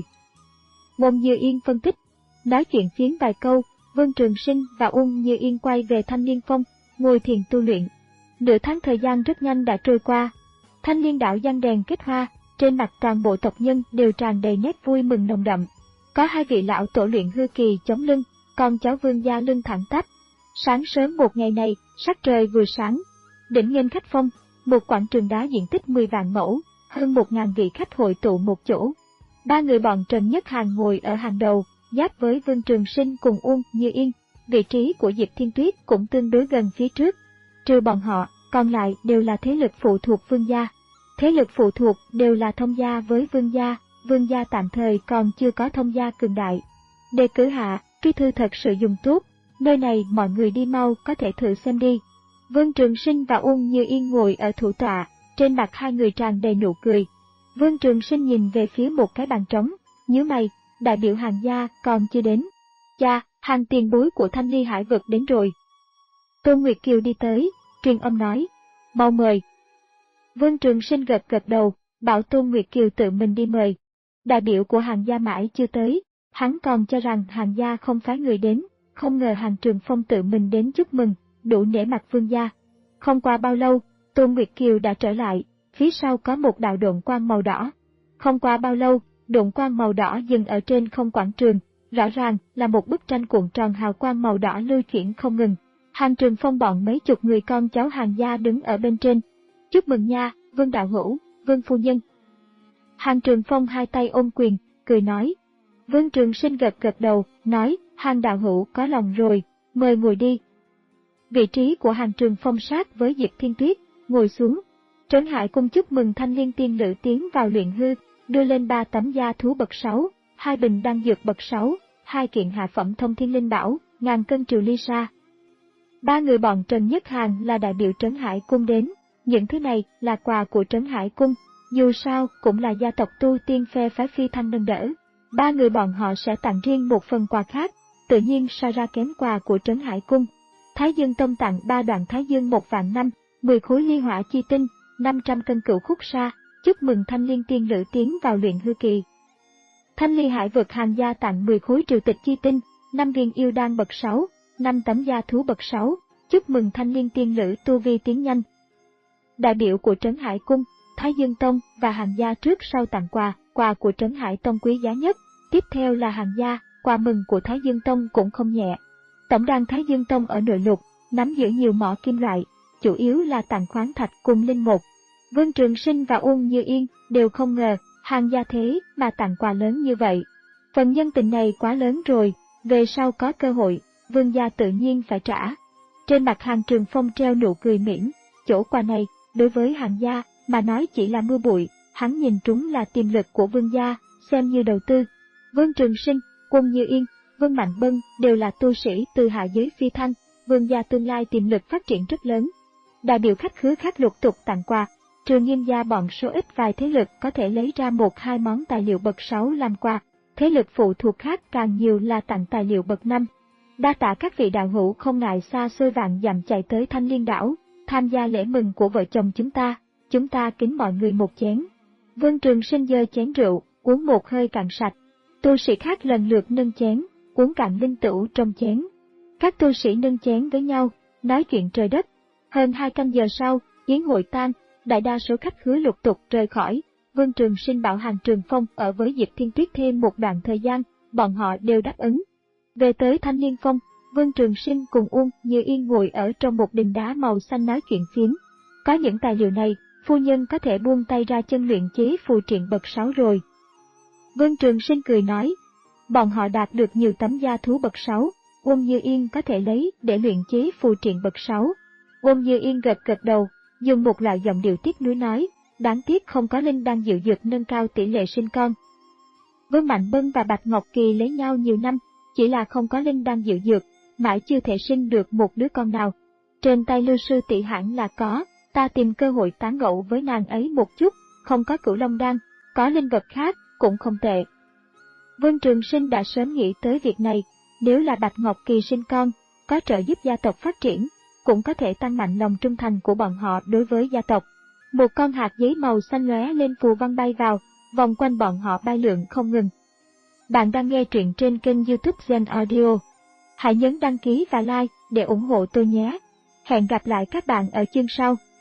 Wong Dư Yên phân tích, nói chuyện phiếm vài câu, Vương Trường Sinh và Ung Như Yên quay về Thanh Liên Phong, ngồi thiền tu luyện. Nửa tháng thời gian rất nhanh đã trôi qua. Thanh Liên đảo giăng đèn kết hoa, trên mặt toàn bộ tộc nhân đều tràn đầy nét vui mừng nồng đậm. Có hai vị lão tổ luyện hư kỳ chống lưng, còn cháu Vương gia lưng thẳng tắp. Sáng sớm một ngày này, sắc trời vừa sáng, đỉnh nghênh khách phong, một quảng trường đá diện tích mười vạn mẫu, hơn một ngàn vị khách hội tụ một chỗ. Ba người bọn Trần Nhất Hàn ngồi ở hàng đầu, giáp với Vương Trường Sinh cùng Uông Như Yên, vị trí của Diệp Thiên Tuyết cũng tương đối gần phía trước. Trừ bọn họ, còn lại đều là thế lực phụ thuộc Vương gia. Thế lực phụ thuộc đều là thông gia với Vương gia, Vương gia tạm thời còn chưa có thông gia cường đại. Đề cử hạ, truy thư thật sự dùng tốt, nơi này mọi người đi mau có thể thử xem đi. Vương Trường Sinh và Uông Như Yên ngồi ở thủ tọa, trên mặt hai người tràn đầy nụ cười. Vương Trường Sinh nhìn về phía một cái bàn trống, nhíu mày, đại biểu Hàn gia còn chưa đến. Cha, Hàn tiền bối của Thanh Ly Hải vực đến rồi. Tôn Nguyệt Kiều đi tới, truyền âm nói, mau mời. Vương Trường Sinh gật gật đầu, bảo Tôn Nguyệt Kiều tự mình đi mời. Đại biểu của Hàn gia mãi chưa tới, hắn còn cho rằng Hàn gia không phái người đến, không ngờ Hàn Trường Phong tự mình đến chúc mừng, đủ nể mặt Vương gia. Không qua bao lâu, Tôn Nguyệt Kiều đã trở lại, phía sau có một đạo độn quang màu đỏ. Không qua bao lâu, độn quang màu đỏ dừng ở trên không quảng trường, rõ ràng là một bức tranh cuộn tròn hào quang màu đỏ lưu chuyển không ngừng. Hàn Trường Phong bọn mấy chục người con cháu Hàn gia đứng ở bên trên. Chúc mừng nha, Vương đạo hữu, Vương phu nhân. Hàn Trường Phong hai tay ôm quyền, cười nói. Vương Trường Sinh gật gật đầu, nói, Hàn đạo hữu có lòng rồi, mời ngồi đi. Vị trí của Hàn Trường Phong sát với Diệp Thiên Tuyết, ngồi xuống. Trấn Hải Cung chúc mừng Thanh Liên tiên nữ tiến vào luyện hư, đưa lên ba tấm gia thú bậc sáu, hai bình đan dược bậc sáu, hai kiện hạ phẩm thông thiên linh bảo, ngàn cân trừ ly sa. Ba người bọn Trần Nhất Hàn là đại biểu Trấn Hải Cung đến, những thứ này là quà của Trấn Hải Cung, dù sao cũng là gia tộc tu tiên phe phái Phi Thanh nâng đỡ. Ba người bọn họ sẽ tặng riêng một phần quà khác, tự nhiên so ra kém quà của Trấn Hải Cung. Thái Dương Tông tặng ba đoạn Thái Dương một vạn năm, mười khối ly hỏa chi tinh, năm trăm cân cửu khúc sa, chúc mừng Thanh Liên tiên nữ tiến vào luyện hư kỳ. Thanh Ly Hải vực Hàn gia tặng mười khối trừ tịch chi tinh, năm viên yêu đan bậc sáu, năm tấm gia thú bậc sáu, chúc mừng Thanh Liên tiên nữ tu vi tiến nhanh. Đại biểu của Trấn Hải Cung, Thái Dương Tông và Hàn gia trước sau tặng quà, quà của Trấn Hải Tông quý giá nhất, tiếp theo là Hàn gia, quà mừng của Thái Dương Tông cũng không nhẹ. Tổng đàn Thái Dương Tông ở nội lục, nắm giữ nhiều mỏ kim loại, chủ yếu là tặng khoáng thạch cùng linh mục. Vương Trường Sinh và Uông Như Yên đều không ngờ Hàn gia thế mà tặng quà lớn như vậy. Phần nhân tình này quá lớn rồi, về sau có cơ hội, Vương gia tự nhiên phải trả. Trên mặt Hàn Trường Phong treo nụ cười mỉm, chỗ quà này, đối với Hàn gia mà nói chỉ là mưa bụi, hắn nhìn trúng là tiềm lực của Vương gia, xem như đầu tư. Vương Trường Sinh, Uông Như Yên, Vương Mạnh Bân đều là tu sĩ từ hạ giới phi thăng, Vương gia tương lai tiềm lực phát triển rất lớn. Đại biểu khách khứa khác lục tục tặng quà, trừ Nghiêm gia bọn số ít vài thế lực có thể lấy ra một hai món tài liệu bậc sáu làm quà, thế lực phụ thuộc khác càng nhiều là tặng tài liệu bậc năm. Đa tạ các vị đạo hữu không ngại xa xôi vạn dặm chạy tới Thanh Liên đảo, tham gia lễ mừng của vợ chồng chúng ta, chúng ta kính mọi người một chén. Vương Trường Sinh giơ chén rượu, uống một hơi cạn sạch. Tu sĩ khác lần lượt nâng chén, uống cạn linh tửu trong chén. Các tu sĩ nâng chén với nhau, nói chuyện trời đất. Hơn hai canh giờ sau, yến hội tan, đại đa số khách khứa lục tục rời khỏi. Vương Trường Sinh bảo Hàn Trường Phong ở với Diệp Thiên Tuyết thêm một đoạn thời gian, bọn họ đều đáp ứng. Về tới Thanh Liên Phong, Vương Trường Sinh cùng Uông Như Yên ngồi ở trong một đình đá màu xanh nói chuyện phiếm. Có những tài liệu này, phu nhân có thể buông tay ra chân luyện chế phù triện bậc sáu rồi. Vương Trường Sinh cười nói, bọn họ đạt được nhiều tấm gia thú bậc sáu, Uông Như Yên có thể lấy để luyện chế phù triện bậc sáu. Uông Như Yên gật gật đầu, dùng một loại giọng điệu tiếc nuối nói, đáng tiếc không có linh đan diệu dược nâng cao tỷ lệ sinh con. Vương Mạnh Bân và Bạch Ngọc Kỳ lấy nhau nhiều năm, chỉ là không có linh đan diệu dược, mãi chưa thể sinh được một đứa con nào. Trên tay Lưu sư tỷ hẳn là có, ta tìm cơ hội tán gẫu với nàng ấy một chút, không có Cửu Long đan, có linh vật khác, cũng không tệ. Vương Trường Sinh đã sớm nghĩ tới việc này, nếu là Bạch Ngọc Kỳ sinh con, có trợ giúp gia tộc phát triển, cũng có thể tăng mạnh lòng trung thành của bọn họ đối với gia tộc. Một con hạt giấy màu xanh lóe lên phù văn bay vào, vòng quanh bọn họ bay lượn không ngừng. Bạn đang nghe truyện trên kênh YouTube Zen Audio. Hãy nhấn đăng ký và like để ủng hộ tôi nhé. Hẹn gặp lại các bạn ở chương sau.